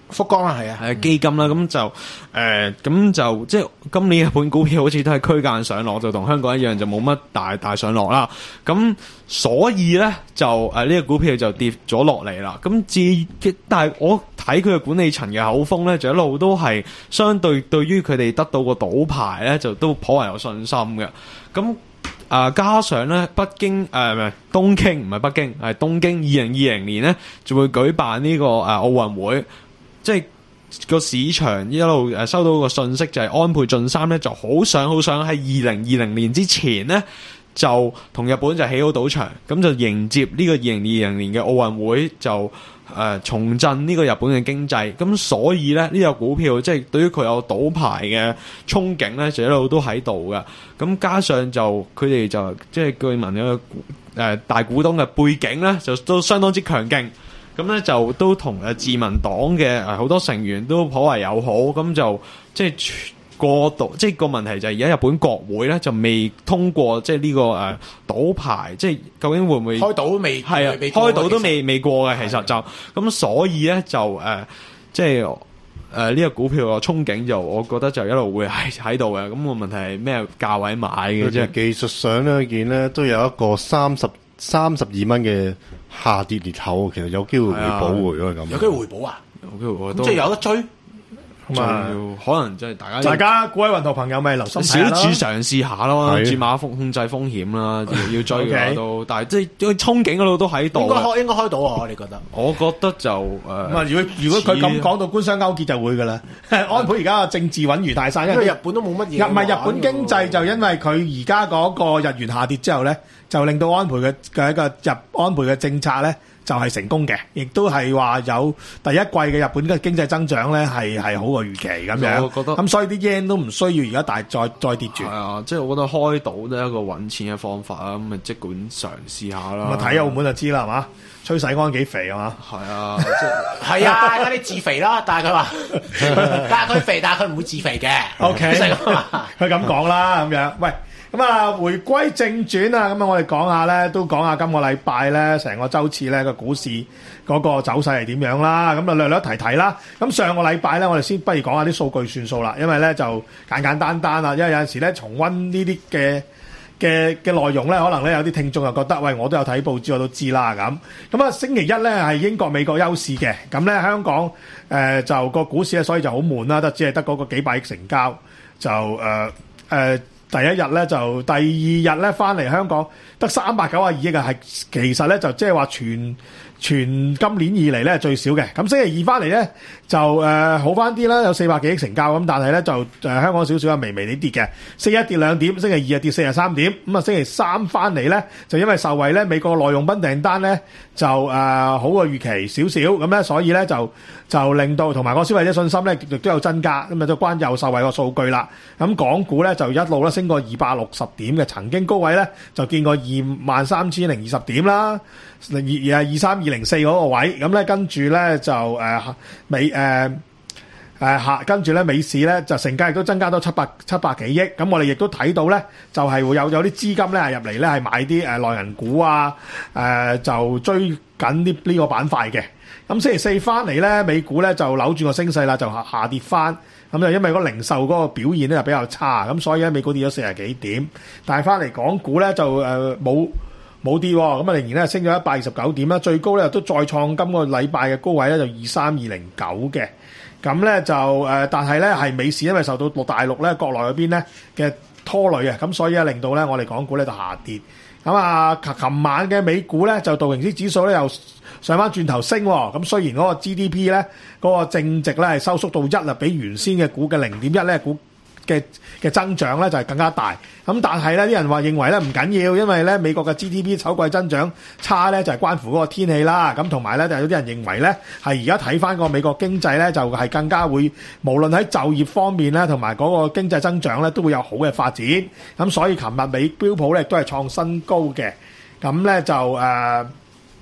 福光啊，係啊， 係基金啦，咁就誒，咁、呃、就即係今年日本股票好似都係區間上落，就同香港一樣，就冇乜大大上落啦。咁所以咧就誒呢、呃這個股票就跌咗落嚟啦。咁至但係我睇佢嘅管理層嘅口風咧，就一路都係相對對於佢哋得到個賭牌咧，就都頗為有信心嘅。咁啊、呃，加上咧北京誒唔係東京，唔係北京，係東京二零二零年咧就會舉辦呢、這個誒奧運會。即係個市場一路誒收到個信息，就係安倍晉三咧就好想好想喺二零二零年之前咧就同日本就起好賭場，咁就迎接呢個二零二零年嘅奧運會，就誒、呃、重振呢個日本嘅經濟。咁所以咧呢、這個股票即係對於佢有賭牌嘅憧憬咧，就一路都喺度嘅。咁加上就佢哋就即係據聞嘅誒大股東嘅背景咧，就都相當之強勁。咁咧就都同誒自民黨嘅誒好多成員都頗為友好，咁就即係過度，即係個問題就係而家日本國會咧就未通過即係呢個誒賭牌，即係究竟會唔會開賭未？ 係啊，開賭都未未過嘅，其實就咁，所以咧就誒即係誒呢個股票嘅憧憬就，我覺得就一路會喺喺度嘅。咁個問題係咩價位買嘅啫？ 技術上呢件咧都有一個三十三十二蚊嘅下跌裂口，其實有機會回補回咯，咁。 有機會回補啊？ 有機會咁即係有得追。 咁啊， 可能即係大家大家各位運動朋友咪留心少睇注嘗試下咯，注碼風控制風險啦，要追嘅都，但係即係因為憧憬嗰度都喺度。 應該開應該開到啊！你覺得？ 我覺得就誒， 咁啊，如果如果佢咁講到官商勾結就會噶啦。安倍而家嘅政治穩如泰山， 因為日本都冇乜嘢。 唔係日本經濟就因為佢而家嗰個日元下跌之後咧，就令到安倍嘅嘅一個日安倍嘅政策咧。就係成功嘅，亦都係話有第一季嘅日本嘅經濟增長咧，係係好過預期咁樣。 我覺得咁所以啲 yen 都唔需要而家大再再跌住。 係啊，即係我覺得開賭都係一個揾錢嘅方法啊，咁咪即管嘗試下啦。 咁啊睇澳門就知啦，係嘛？崔世安幾肥啊嘛？ 係啊， 係啊，嗰啲自肥啦，但係佢話，但係佢肥，但係佢唔會自肥嘅。 O K，佢咁講啦，咁樣喂。咁啊，回歸正傳啊，咁啊，我哋講下咧，都講下今個禮拜咧，成個週次咧個股市嗰個走勢係點樣啦。咁啊，略略提提啦。咁上個禮拜咧，我哋先不如講下啲數據算數啦，因為咧就簡簡單單啦。因為有陣時咧重溫呢啲嘅嘅嘅內容咧，可能咧有啲聽眾又覺得，喂，我都有睇報紙，我都知啦咁。咁啊，星期一咧係英國美國休市嘅，咁咧香港誒、呃、就個股市咧，所以就好悶啦，得只係得嗰個幾百億成交，就誒誒。呃呃第一日咧就第二日咧翻嚟香港得三百九十二億啊，係其實咧就即係話全全今年以嚟咧最少嘅。咁星期二翻嚟咧就誒、呃、好翻啲啦，有四百幾億成交咁，但係咧就誒、呃、香港少少啊，微微啲跌嘅。星期一跌兩點，星期二啊跌四十三點。咁啊星期三翻嚟咧就因為受惠咧美國耐用品訂單咧就誒、呃、好過預期少少，咁咧所以咧就就令到同埋個消費者信心咧亦都有增加，咁啊就關又受惠個數據啦。咁港股咧就一路咧升過二百六十點嘅，曾經高位咧就見過二萬三千零二十點啦，二二二三二零四嗰個位，咁咧跟住咧就誒、呃、美誒誒下跟住咧美市咧就成交亦都增加到七百七百幾億，咁我哋亦都睇到咧就係、是、會有有啲資金咧入嚟咧係買啲誒內銀股啊，誒、呃、就追緊啲呢個板塊嘅。咁星期四翻嚟咧，美股咧就扭轉個升勢啦，就下下跌翻。咁就因為個零售嗰個表現咧就比較差，咁所以咧美股跌咗四十幾點。但係翻嚟港股咧就誒冇冇跌，咁啊仍然咧升咗一百二十九點啦，最高咧都再創今個禮拜嘅高位咧就二三二零九嘅。咁咧就誒，但係咧係美市因為受到大陸咧國內嗰邊咧嘅拖累啊，咁所以咧令到咧我哋港股咧就下跌。咁啊，琴晚嘅美股咧就道瓊斯指數咧又上翻轉頭升，咁雖然嗰個 G D P 咧嗰個正值咧係收縮到一啊，比原先嘅估嘅零點一咧估嘅嘅增長咧就係更加大。咁但係咧啲人話認為咧唔緊要，因為咧美國嘅 G D P 首季增長差咧就係關乎嗰個天氣啦。咁同埋咧就有啲人認為咧係而家睇翻個美國經濟咧就係更加會無論喺就業方面咧同埋嗰個經濟增長咧都會有好嘅發展。咁所以琴日美標普咧都係創新高嘅。咁咧就誒。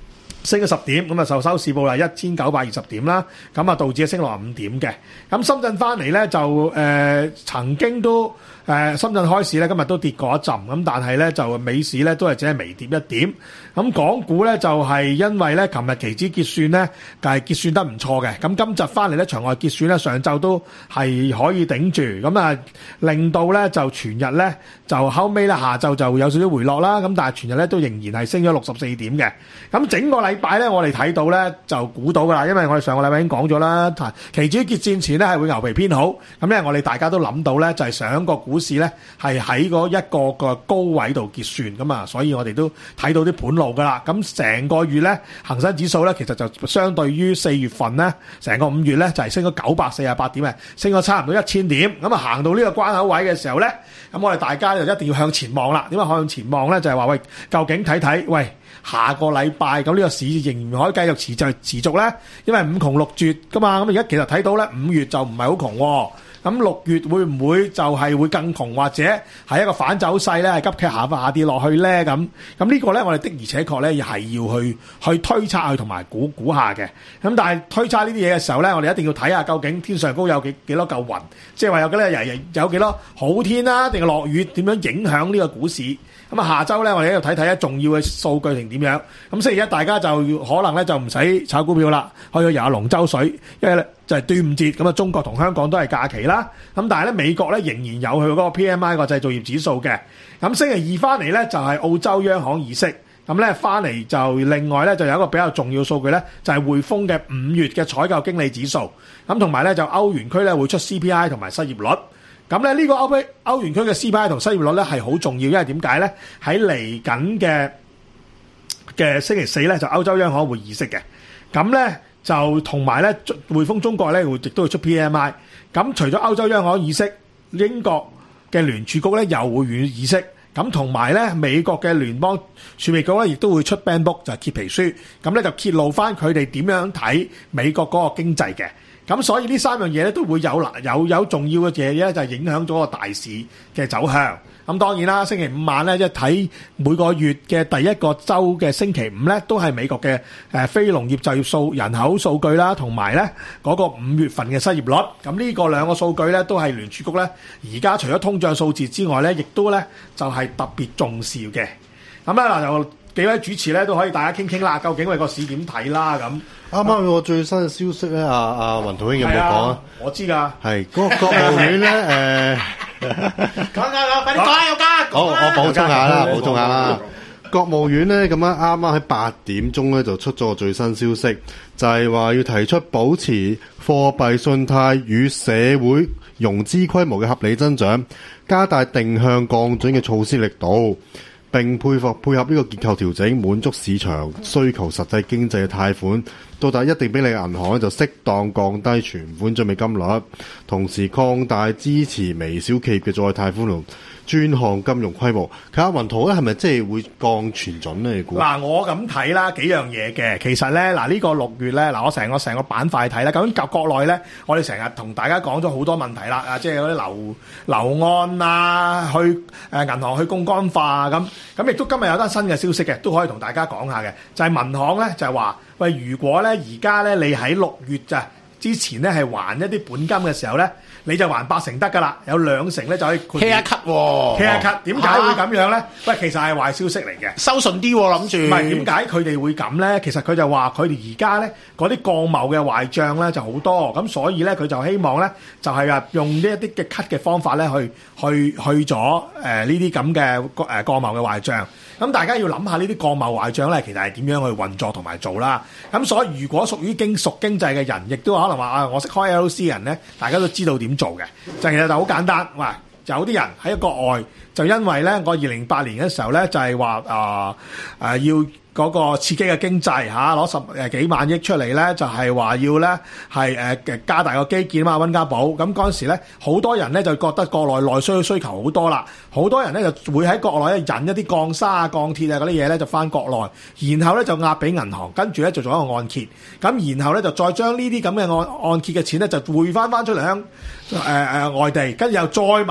升咗十點，咁啊受收市報啦一千九百二十點啦，咁啊道指升六十五點嘅。咁深圳翻嚟咧就誒、呃、曾經都誒、呃、深圳開市咧今日都跌過一陣，咁但係咧就美市咧都係只係微跌一點。咁港股咧就係、是、因為咧琴日期指結算咧，但係結算得唔錯嘅。咁今集翻嚟咧場外結算咧上晝都係可以頂住，咁啊令到咧就全日咧就後尾咧下晝就有少少回落啦。咁但係全日咧都仍然係升咗六十四點嘅。咁整個禮拜咧我哋睇到咧就估到㗎啦，因為我哋上個禮拜已經講咗啦，期指結算前咧係會牛皮偏好。咁咧我哋大家都諗到咧就係想個股市咧係喺嗰一個個高位度結算咁啊，所以我哋都睇到啲盤路㗎啦。咁成個月咧恒生指數咧其實就相對於四月份咧成個五月咧就係升咗九百四十八點嘅，升咗差唔多一千點。咁啊行到呢個關口位嘅時候咧，咁我哋大家就一定要向前望啦。點解向前望咧？就係話喂，究竟睇睇喂下個禮拜咁呢個市仍然可以繼續持續持續咧？因為五窮六絕㗎嘛。咁而家其實睇到咧五月就唔係好窮喎。咁六月會唔會就係會更窮，或者係一個反走勢咧，係急劇下下跌落去咧？咁咁呢個咧，我哋的而且確咧，係要去去推測去同埋估估下嘅。咁但係推測呢啲嘢嘅時候咧，我哋一定要睇下究竟天上高有幾幾多嚿雲，即係話有幾多日日有幾多好天啦，定係落雨，點樣影響呢個股市？咁啊，下週咧，我哋喺度睇睇一重要嘅數據定點樣。咁星期一大家就可能咧就唔使炒股票啦，可以遊下龍舟水，因為咧就係端午節，咁啊中國同香港都係假期啦。咁但係咧美國咧仍然有佢嗰個 P M I 個製造業指數嘅。咁星期二翻嚟咧就係澳洲央行議息，咁咧翻嚟就另外咧就有一個比較重要數據咧，就係匯豐嘅五月嘅採購經理指數。咁同埋咧就歐元區咧會出 C P I 同埋失業率。咁咧呢個歐區歐元區嘅 C P I 同失業率咧係好重要，因為點解咧？喺嚟緊嘅嘅星期四咧就歐洲央行會議息嘅。咁咧就同埋咧匯豐中國咧會亦都會出 P M I。咁除咗歐洲央行議息，英國嘅聯儲局咧又會議息。咁同埋咧美國嘅聯邦儲備局咧亦都會出 band book 就係揭皮書。咁咧就揭露翻佢哋點樣睇美國嗰個經濟嘅。咁所以呢三樣嘢咧都會有嗱有有重要嘅嘢咧，就係影響咗個大市嘅走向。咁當然啦，星期五晚咧即係睇每個月嘅第一個週嘅星期五咧，都係美國嘅誒非農業就業數人口數據啦，同埋咧嗰個五月份嘅失業率。咁呢個兩個數據咧都係聯儲局咧而家除咗通脹數字之外咧，亦都咧就係特別重視嘅。咁咧嗱就幾位主持咧都可以大家傾傾啦，究竟為個市點睇啦咁。 啱啱有個最新嘅消息咧，阿阿雲圖兄有冇講啊？ 我知㗎。 係嗰個國務院咧，誒， 講講講，快啲講有加。 好，我補充下啦，補充下啦。國務院咧咁樣啱啱喺八點鐘咧就出咗個最新消息，就係話要提出保持貨幣信貸與社會融資規模嘅合理增長，加大定向降準嘅措施力度。並配合配合呢個結構調整，滿足市場需求實際經濟嘅貸款，到達一定比例嘅銀行就適當降低存款準備金率，同時擴大支持微小企業嘅再貸款同專項金融規模。睇下雲圖咧，係咪即係會降存準咧？你估？ 嗱，我咁睇啦，幾樣嘢嘅。其實咧，嗱、這、呢個六月咧，嗱我成個成個板塊睇啦。咁及國內咧，我哋成日同大家講咗好多問題啦，啊，即係嗰啲樓樓按啊，去誒、呃、銀行去槓桿化啊咁。咁亦都今日有單新嘅消息嘅，都可以同大家講下嘅，就係、是、民行咧就係、是、話，喂，如果咧而家咧你喺六月咋之前咧係還一啲本金嘅時候咧，你就還八成得㗎啦，有兩成咧就可以 hair cut 喎 hair cut 點解會咁樣咧？喂，其實係壞消息嚟嘅， 收順啲喎，諗住。 唔係點解佢哋會咁咧？其實佢就話佢哋而家咧嗰啲鋼貿嘅壞帳咧就好多，咁所以咧佢就希望咧就係話用呢一啲嘅 cut 嘅方法咧去去去咗誒呢啲咁嘅誒鋼貿嘅壞帳。咁大家要諗下呢啲鋼貿壞帳咧，其實係點樣去運作同埋做啦。咁所以如果屬於經熟經濟嘅人，亦都可能話啊，我識開 L C 嘅人咧，大家都知道點做嘅。就其實就好簡單，哇！有啲人喺國外就因為咧，我二零零八年嘅時候咧，就係話啊誒要嗰個刺激嘅經濟嚇，攞十誒幾萬億出嚟咧，就係話要咧係誒嘅加大個基建啊嘛，溫家寶。咁嗰陣時咧，好多人咧就覺得國內內需需求好多啦，好多人咧就會喺國內咧引一啲鋼沙啊、鋼鐵啊嗰啲嘢咧就翻國內，然後咧就押俾銀行，跟住咧就做一個按揭，咁然後咧就再將呢啲咁嘅按按揭嘅錢咧就匯翻翻出嚟香誒誒外地，跟住又再買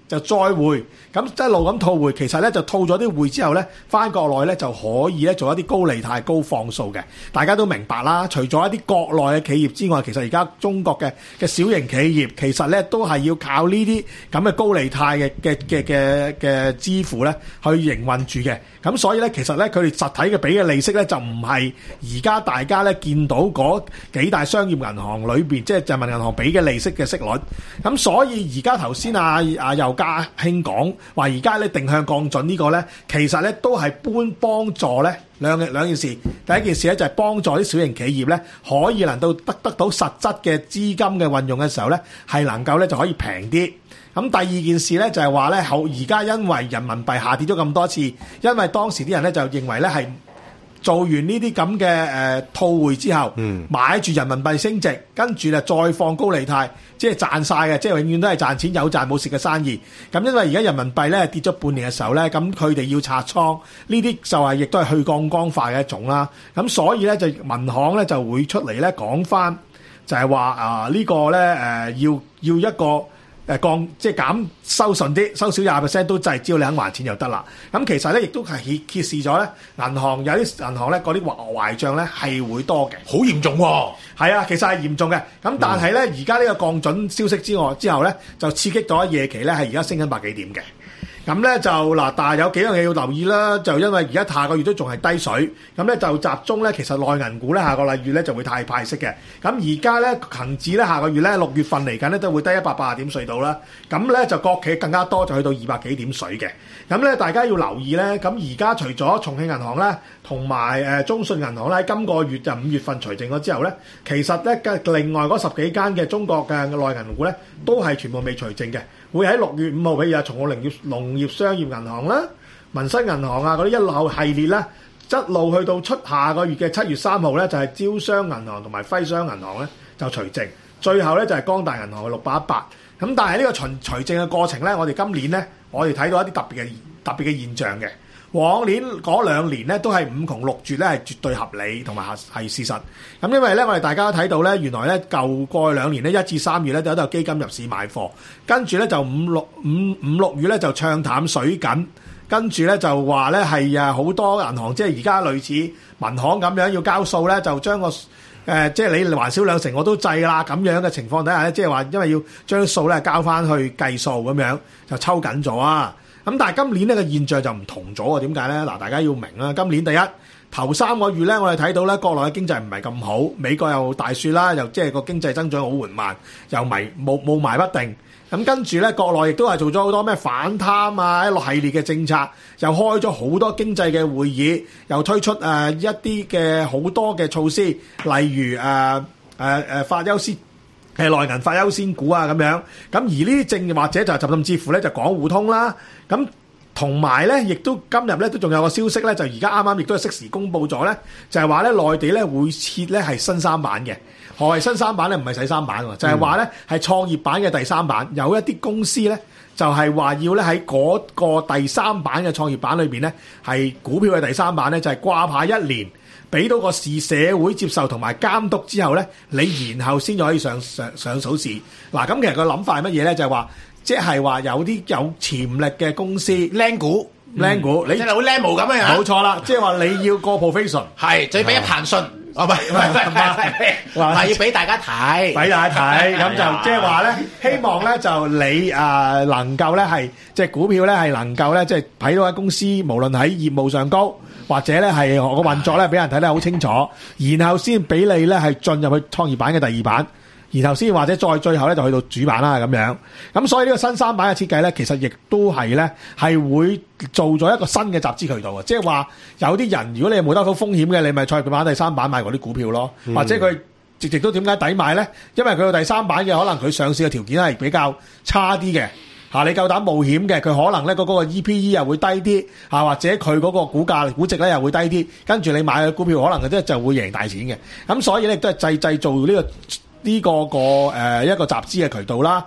就再匯，咁一路咁套匯，其實咧就套咗啲匯之後咧，翻國內咧就可以咧做一啲高利貸、高放數嘅。大家都明白啦，除咗一啲國內嘅企業之外，其實而家中國嘅嘅小型企業其實咧都係要靠呢啲咁嘅高利貸嘅嘅嘅嘅嘅支付咧去營運住嘅。咁所以咧，其實咧佢哋實體嘅俾嘅利息咧就唔係而家大家咧見到嗰幾大商業銀行裏邊，即係人民銀行俾嘅利息嘅息率。咁所以而家頭先啊啊又家興講話，而家咧定向降準呢個咧，其實咧都係幫幫助咧兩兩件事。第一件事咧就係幫助啲小型企業咧可以能夠得得到實質嘅資金嘅運用嘅時候咧，係能夠咧就可以平啲。咁第二件事咧就係話咧，後而家因為人民幣下跌咗咁多次，因為當時啲人咧就認為咧係做完呢啲咁嘅誒套匯之後，嗯、買住人民幣升值，跟住咧再放高利貸，即係賺晒嘅，即係永遠都係賺錢有賺冇蝕嘅生意。咁因為而家人民幣咧跌咗半年嘅時候咧，咁佢哋要拆倉，呢啲就係亦都係去槓桿化嘅一種啦。咁所以咧就民行咧就會出嚟咧講翻，就係話啊呢個咧誒、呃、要要一個。誒降即係減收順啲，收少廿 percent 都制，只要你肯還錢就得啦。咁其實咧，亦都係揭揭示咗咧，銀行有啲銀行咧嗰啲壞壞帳咧係會多嘅， 好嚴重喎。 係啊，其實係嚴重嘅。咁但係咧，而家呢個降準消息之外之後咧，就刺激咗夜期咧係而家升緊百幾點嘅。咁咧就嗱，但係有幾樣嘢要留意啦。就因為而家下個月都仲係低水，咁咧就集中咧，其實內銀股咧下個禮月咧就會太派息嘅。咁而家咧恒指咧下個月咧六月份嚟緊咧都會低一百八十點水到啦。咁咧就國企更加多，就去到二百幾點水嘅。咁咧大家要留意咧。咁而家除咗重慶銀行咧，同埋誒中信銀行咧，今個月就五月份除淨咗之後咧，其實咧嘅另外嗰十幾間嘅中國嘅內銀股咧，都係全部未除淨嘅。會喺六月五號，譬如啊，從澳農業農業商業銀行啦、民生銀行啊嗰啲一路系列咧，一路去到出下個月嘅七月三號咧，就係招商銀行同埋徽商銀行咧就除淨，最後咧就係光大銀行嘅六八一八。咁但係呢個除除淨嘅過程咧，我哋今年咧，我哋睇到一啲特別嘅特別嘅現象嘅。往年嗰兩年咧都係五窮六絕咧係絕對合理同埋係事實。咁因為咧我哋大家都睇到咧，原來咧舊過去兩年咧一至三月咧都有基金入市買貨，跟住咧就五六五五六月咧就唱淡水緊，跟住咧就話咧係啊好多銀行即係而家類似民行咁樣要交數咧，就將個誒、呃、即係你還少兩成我都制啦咁樣嘅情況底下咧，即係話因為要將啲數咧交翻去計數咁樣就抽緊咗啊！咁但係今年呢個現象就唔同咗喎，點解咧？嗱，大家要明啦。今年第一頭三個月咧，我哋睇到咧國內嘅經濟唔係咁好，美國又大雪啦，又即係個經濟增長好緩慢，又迷霧霧霾不定。咁跟住咧，國內亦都係做咗好多咩反貪啊一路系列嘅政策，又開咗好多經濟嘅會議，又推出誒、呃、一啲嘅好多嘅措施，例如誒誒誒發優先。係內銀發優先股啊咁樣，咁而呢啲政或者就甚至乎咧就港互通啦，咁同埋咧亦都今日咧都仲有個消息咧，就而家啱啱亦都係適時公佈咗咧，就係話咧內地咧會設咧係新三板嘅。何謂新三板咧？唔係洗衫板喎，就係話咧係創業板嘅第三板。有一啲公司咧就係話要咧喺嗰個第三板嘅創業板裏邊咧係股票嘅第三板咧就係掛牌一年。俾到個市社會接受同埋監督之後咧，你然後先至可以上上上數市。嗱，咁其實個諗法係乜嘢咧？就係話，即係話有啲有潛力嘅公司，靚股，靚股，你即係好靚模咁樣。 冇錯啦，即係話你要過 profession， 係就要俾一棚信。哦，唔係唔係唔係，係要俾大家睇， 俾大家睇。咁就即係話咧，希望咧就你啊能夠咧係即係股票咧係能夠咧即係睇到間公司，無論喺業務上高。或者咧係個運作咧俾人睇得好清楚，然後先俾你咧係進入去創業板嘅第二版，然後先或者再最後咧就去到主板啦咁樣。咁所以呢個新三板嘅設計咧，其實亦都係咧係會做咗一個新嘅集資渠道啊！即係話有啲人如果你係冇得到風險嘅，你咪創業板第三板買嗰啲股票咯，嗯、或者佢直直都點解抵買咧？因為佢個第三板嘅可能佢上市嘅條件係比較差啲嘅。啊！你夠膽冒險嘅，佢可能咧嗰個 E P E 又會低啲，啊或者佢嗰個股價估值咧又會低啲，跟住你買嘅股票可能佢即係就會贏大錢嘅。咁所以咧都係製製造呢個呢個個誒一個集資嘅渠道啦。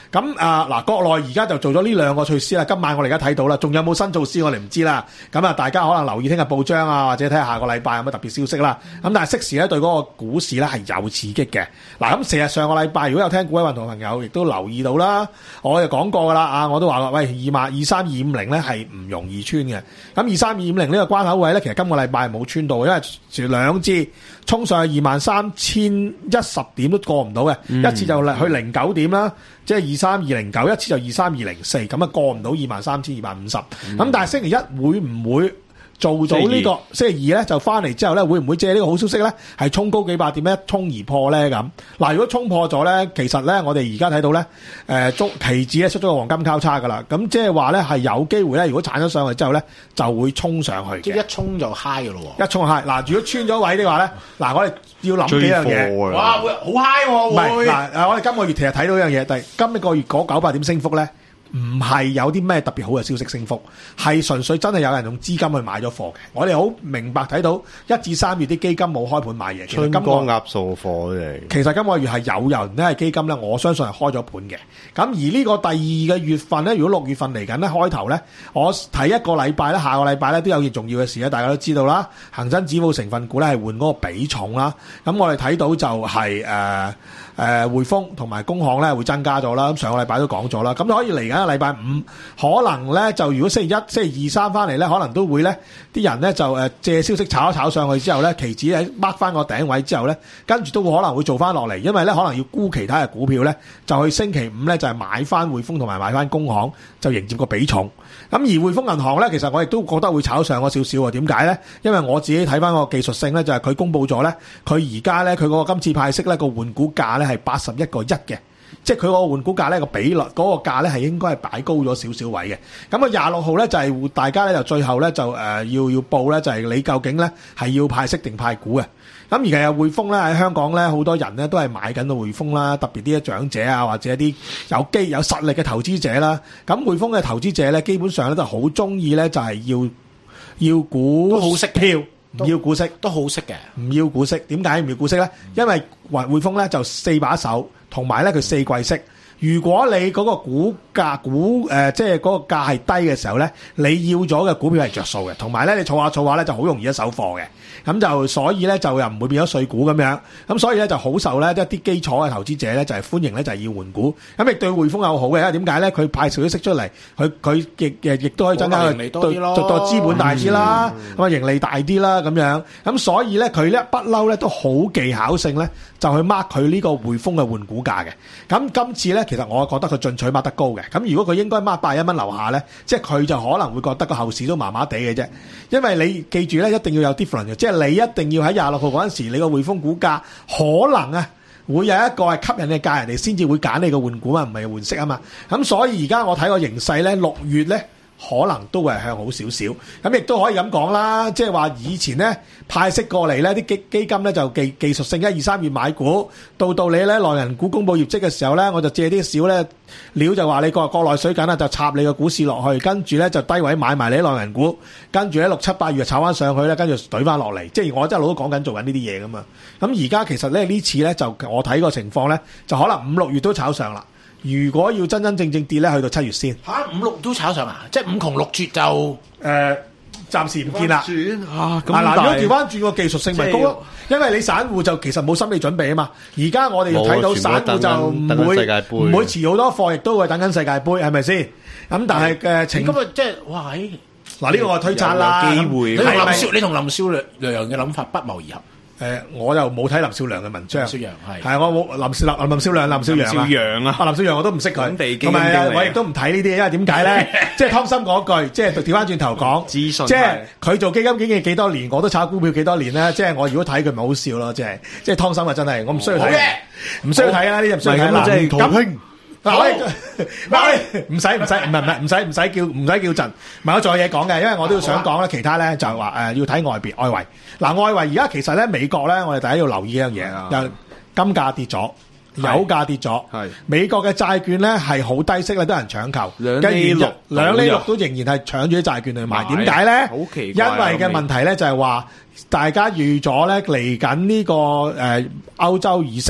咁啊嗱，國內而家就做咗呢兩個措施啦。今晚我哋而家睇到啦，仲有冇新措施我哋唔知啦。咁啊，大家可能留意聽日報章啊，或者睇下下個禮拜有乜特別消息啦。咁但係適時咧對嗰個股市咧係有刺激嘅。嗱，咁成日上個禮拜如果有聽股海運動嘅朋友，亦都留意到啦，我就講過噶啦啊，我都話啦，喂，二萬二三二五零咧係唔容易穿嘅。咁二三二五零呢個關口位咧，其實今個禮拜係冇穿到，因為前兩支衝上去二萬三千一十點都過唔到嘅，嗯、一次就去零九點啦，即係二三二零九，一次就二三二零四，咁啊過唔到二萬三千二百五十。咁、嗯、但係星期一會唔會做到呢、這個星期二咧就翻嚟之後咧，會唔會借呢個好消息咧，係衝高幾百點一衝而破咧咁？嗱，如果衝破咗咧，其實咧我哋而家睇到咧，誒、呃、中期指咧出咗個黃金交叉噶啦，咁即係話咧係有機會咧，如果鏟咗上去之後咧，就會衝上去嘅。即係一衝就 high 噶咯喎！一衝 high，嗱，如果穿咗位的話咧，嗱我哋要諗幾樣嘢。哇，會好 high 喎！唔係嗱，我哋今個月其實睇到一樣嘢，但係今個月嗰九百點升幅咧。唔係有啲咩特別好嘅消息升幅，係純粹真係有人用資金去買咗貨嘅。我哋好明白睇到一至三月啲基金冇開盤買嘢， 春江鴨數貨嚟。 其實今個月係有人咧係基金咧，我相信係開咗盤嘅。咁而呢個第二個月份咧，如果六月份嚟緊咧開頭咧，我睇一個禮拜咧，下個禮拜咧都有件重要嘅事咧，大家都知道啦。恒生指數成分股咧係換嗰個比重啦。咁我哋睇到就係誒誒匯豐同埋工行咧會增加咗啦。咁上個禮拜都講咗啦。咁就可以嚟緊。禮拜五可能咧就如果星期一、星期二、三翻嚟咧，可能都會咧啲人咧就誒借消息炒一炒上去之後咧，期指喺 mark 翻個頂位之後咧，跟住都會可能會做翻落嚟，因為咧可能要沽其他嘅股票咧，就去星期五咧就係買翻匯豐同埋買翻工行，就迎接個比重。咁而匯豐銀行咧，其實我亦都覺得會炒上咗少少啊。點解咧？因為我自己睇翻個技術性咧，就係佢公佈咗咧，佢而家咧佢嗰個今次派息咧個換股價咧係八十一個一嘅。即係佢個換股價咧個比率嗰、那個價咧係應該係擺高咗少少位嘅。咁啊廿六號咧就係、是、大家咧就最後咧就誒、呃、要要報咧就係你究竟咧係要派息定派股嘅。咁而其實匯豐咧喺香港咧好多人咧都係買緊個匯豐啦，特別啲嘅長者啊或者一啲有機有實力嘅投資者啦。咁匯豐嘅投資者咧基本上咧都好中意咧就係要要股都好息票。唔要股息都好息嘅，唔要股息。點解唔要股息咧？因為匯豐咧就四把手，同埋咧佢四季息。如果你嗰個股價股誒、呃，即係嗰個價係低嘅時候咧，你要咗嘅股票係着數嘅，同埋咧你儲下儲下咧就好容易一手貨嘅。咁就所以咧就又唔會變咗碎股咁樣。咁所以咧就好受咧一啲基礎嘅投資者咧就係、是、歡迎咧就係、是、要換股。咁亦對匯豐有好嘅，因為點解咧？佢派少啲息出嚟，佢佢亦亦亦都可以增加佢對對資本大啲啦，咁啊、嗯、盈利大啲啦咁樣。咁所以咧佢咧不嬲咧都好技巧性咧，就去 mark 佢呢個匯豐嘅換股價嘅。咁今次咧。其實我覺得佢進取 mark 得高嘅，咁如果佢應該 mark 八十一蚊樓下咧，即係佢就可能會覺得個後市都麻麻地嘅啫。因為你記住咧，一定要有 different 嘅，即係你一定要喺廿六號嗰陣時，你個匯豐股價可能啊會有一個係吸引嘅價，人哋先至會揀你個換股啊，唔係換息啊嘛。咁所以而家我睇個形勢咧，六月咧。可能都會係向好少少，咁亦都可以咁講啦，即係話以前咧派息過嚟咧，啲基基金咧就技技術性一二三月買股，到到你咧內銀股公佈業績嘅時候咧，我就借啲少咧料就話你個國內水緊啦，就插你個股市落去，跟住咧就低位買埋你內銀股，跟住咧六七八月就炒翻上去咧，跟住懟翻落嚟，即係我真係老都講緊做緊呢啲嘢噶嘛。咁而家其實咧呢次咧就我睇個情況咧，就可能五六月都炒上啦。如果要真真正正跌咧，去到七月先嚇，五六都炒上啊！即係五窮六絕就誒、呃，暫時唔見啦。啊，咁嗱，如果調翻轉個技術性咪高咯，因為你散戶就其實冇心理準備啊嘛。而家我哋睇到散戶就唔會唔會持好多貨，亦都會等緊世界盃，係咪先？咁但係嘅情咁啊，即係哇！嗱，呢個我推測啦，機會。你同林少，你同林少良嘅諗法不謀而合。誒、呃，我又冇睇林少良嘅文章。林少陽係係我冇林少林林少良林少陽啊。林少陽啊，啊林少陽我都唔識佢。同埋我亦都唔睇呢啲，因為點解咧？即係湯心嗰句，即係調翻轉頭講資訊，即係佢做基金經理幾多年，我都炒股票幾多年咧。即係我如果睇佢咪好笑咯，即係即係湯心啊，真係我唔需要睇，唔需要睇啊！呢啲唔需要睇啦。咁咁嗱，我哋唔使唔使唔係唔係唔使唔使叫唔使叫陣，唔係我仲有嘢講嘅，因為我都要想講咧，其他咧就係話誒要睇外邊外圍。嗱，外圍而家其實咧美國咧，我哋大家要留意一樣嘢，又金價跌咗，油價跌咗，美國嘅債券咧係好低息咧，都有人搶購，兩厘六兩厘六都仍然係搶住啲債券去買。點解咧？好奇怪，因為嘅問題咧就係話大家預咗咧嚟緊呢個誒歐洲議息。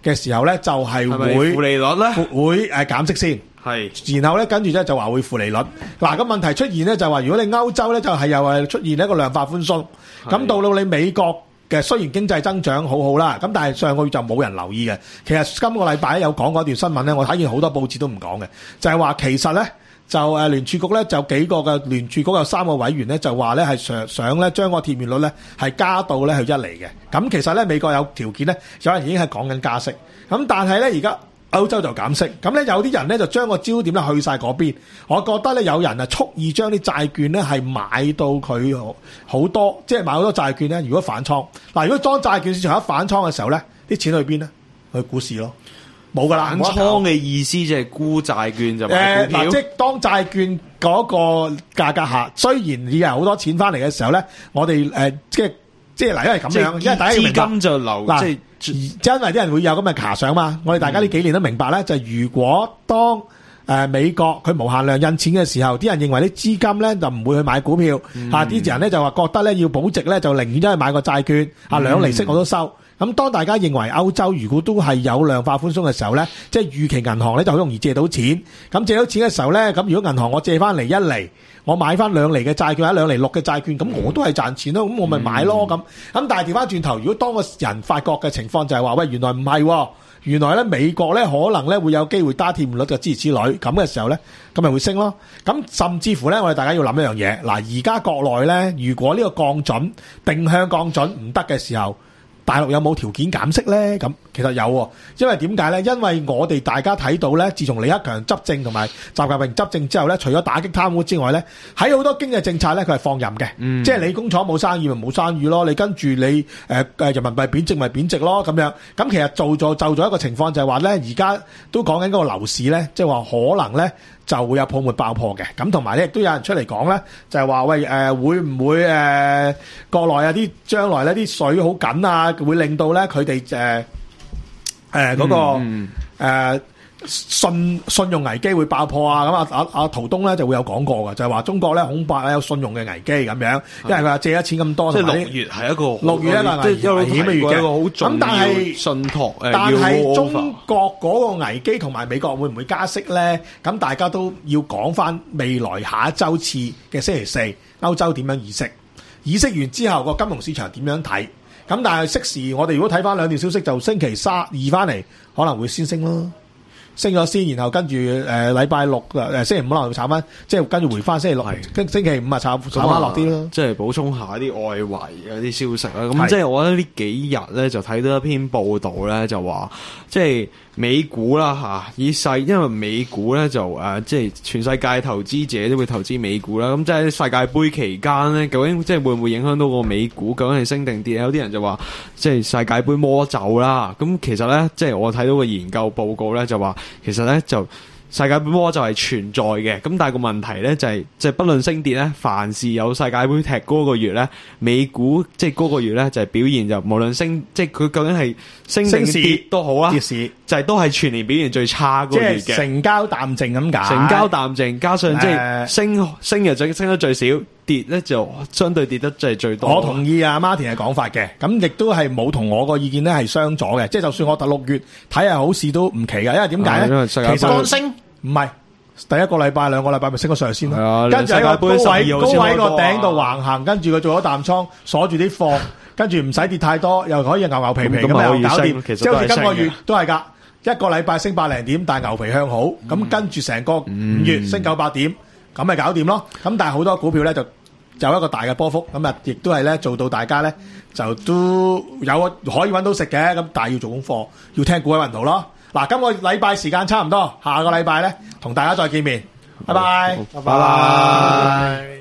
嘅時候咧，就係係咪會負利率咧？ 會誒減息先。 係， 然後咧跟住咧就話會負利率。嗱，咁問題出現咧就係話，如果你歐洲咧就係又係出現一個量化寬鬆，咁到到你美國嘅雖然經濟增長好好啦，咁但係上個月就冇人留意嘅。其實今個禮拜有講過一段新聞咧，我睇見好多報紙都唔講嘅，就係話其實咧就誒聯儲局咧就幾個嘅聯儲局有三個委員咧就話咧係想想咧將個貼現率咧係加到咧去一厘嘅。咁其實咧美國有條件咧，有人已經係講緊加息，咁但係咧而家歐洲就減息，咁咧有啲人咧就將個焦點咧去晒嗰邊。我覺得咧有人啊蓄意將啲債券咧係買到佢好多，即係買好多債券咧。如果反倉，嗱，如果當債券市場一反倉嘅時候咧，啲錢去邊咧？去股市咯，冇噶啦。 反倉嘅意思即係沽債券就買股票。 誒嗱，即係當債券嗰個價格下，雖然已有好多錢翻嚟嘅時候咧，我哋誒即係即係嗱，因為咁樣，因為大家要明白資金就流嗱， 即係。 因為啲人會有咁嘅卡想嘛，我哋大家呢幾年都明白咧，就係如果當誒美國佢無限量印錢嘅時候，啲人認為啲資金咧就唔會去買股票，嚇啲人咧就話覺得咧要保值咧，就寧願走去買個債券，啊兩厘息我都收。咁當大家認為歐洲如果都係有量化寬鬆嘅時候咧，即係預期銀行咧就好容易借到錢。咁借到錢嘅時候咧，咁如果銀行我借翻嚟一厘，我買翻兩厘嘅債券或者兩厘六嘅債券，咁我都係賺錢咯。咁我咪買咯咁。咁但係調翻轉頭，如果當個人發覺嘅情況就係話，喂，原來唔係喎，原來咧美國咧可能咧會有機會加貼現率嘅諸如此類，咁嘅時候咧，咁咪會升咯。咁甚至乎咧，我哋大家要諗一樣嘢。嗱，而家國內咧，如果呢個降準定向降準唔得嘅時候，大陸有冇條件減息咧？咁其實有喎，因為點解咧？因為我哋大家睇到咧，自從李克強執政同埋習近平執政之後咧，除咗打擊貪污之外咧，喺好多經濟政策咧，佢係放任嘅，嗯、即係你工廠冇生意咪冇生意咯，你跟住你誒誒、呃、人民幣貶值咪貶值咯咁樣。咁其實做咗就咗一個情況就係話咧，而家都講緊嗰個樓市咧，即係話可能咧就會有泡沫爆破嘅。咁同埋咧亦都有人出嚟講咧，就係話喂誒、呃、會唔會誒、呃、國內啊啲將來咧啲水好緊啊？會令到咧佢哋誒誒嗰個誒、嗯呃、信信用危機會爆破啊！咁啊啊啊陶東咧就會有講過嘅，就係、是、話中國咧恐怕有信用嘅危機咁樣，因為佢話借咗錢咁多， 即係六月係一個六月一個危險嘅月嘅，咁但係信託誒， 但係中國嗰個危機同埋美國會唔會加息咧？咁大家都要講翻未來下一週次嘅星期四歐洲點樣議息，議息完之後個金融市場點樣睇？咁但係適時，我哋如果睇翻兩段消息，就星期三二翻嚟可能會先升咯，升咗先，然後跟住誒禮拜六誒、呃、星期五可能會炒翻，即係跟住回翻星期六，跟星期五啊炒炒翻落啲咯。即係補充下啲外圍嗰啲消息啦。咁即係我覺得呢幾日咧就睇到一篇報道咧，就話即係美股啦嚇，以世因為美股咧就誒即係全世界投資者都會投資美股啦。咁即係世界盃期間咧，究竟即係會唔會影響到個美股？究竟係升定跌？有啲人就話即係世界盃魔咒啦。咁其實咧，即係我睇到個研究報告咧就話，其實咧就世界盃魔咒係存在嘅。咁但係個問題咧就係、是，即係不論升跌咧，凡是有世界盃踢嗰個月咧，美股即係嗰個月咧就係表現就無論升，即係佢究竟係升定跌都好啦，跌市就係都係全年表現最差嗰個月嘅。即係成交淡靜咁解。成交淡靜，加上即係升、呃、升又最升得最少，跌咧就相對跌得即係最多。我同意阿 Martin 嘅講法嘅，咁亦都係冇同我個意見咧係相左嘅。即係就算我第六月睇下好市都唔奇㗎，因為點解咧？因為世界盃其實乾升唔係。第一個禮拜兩個禮拜咪升咗上去先咯，跟住喺個高位高位個頂度橫行，跟住佢做咗淡倉鎖住啲貨，跟住唔使跌太多，又可以牛牛皮皮咁又搞掂。即係好似今個月都係㗎，一個禮拜升百零點，但係牛皮向好，咁、嗯、跟住成個五月升九百點，咁咪搞掂咯。咁但係好多股票咧就有一個大嘅波幅，咁啊亦都係咧做到大家咧就都有可以揾到食嘅，咁但係要做功課，要聽股海運圖咯。嗱，今個禮拜時間差唔多，下個禮拜咧同大家再見面，拜拜，拜拜。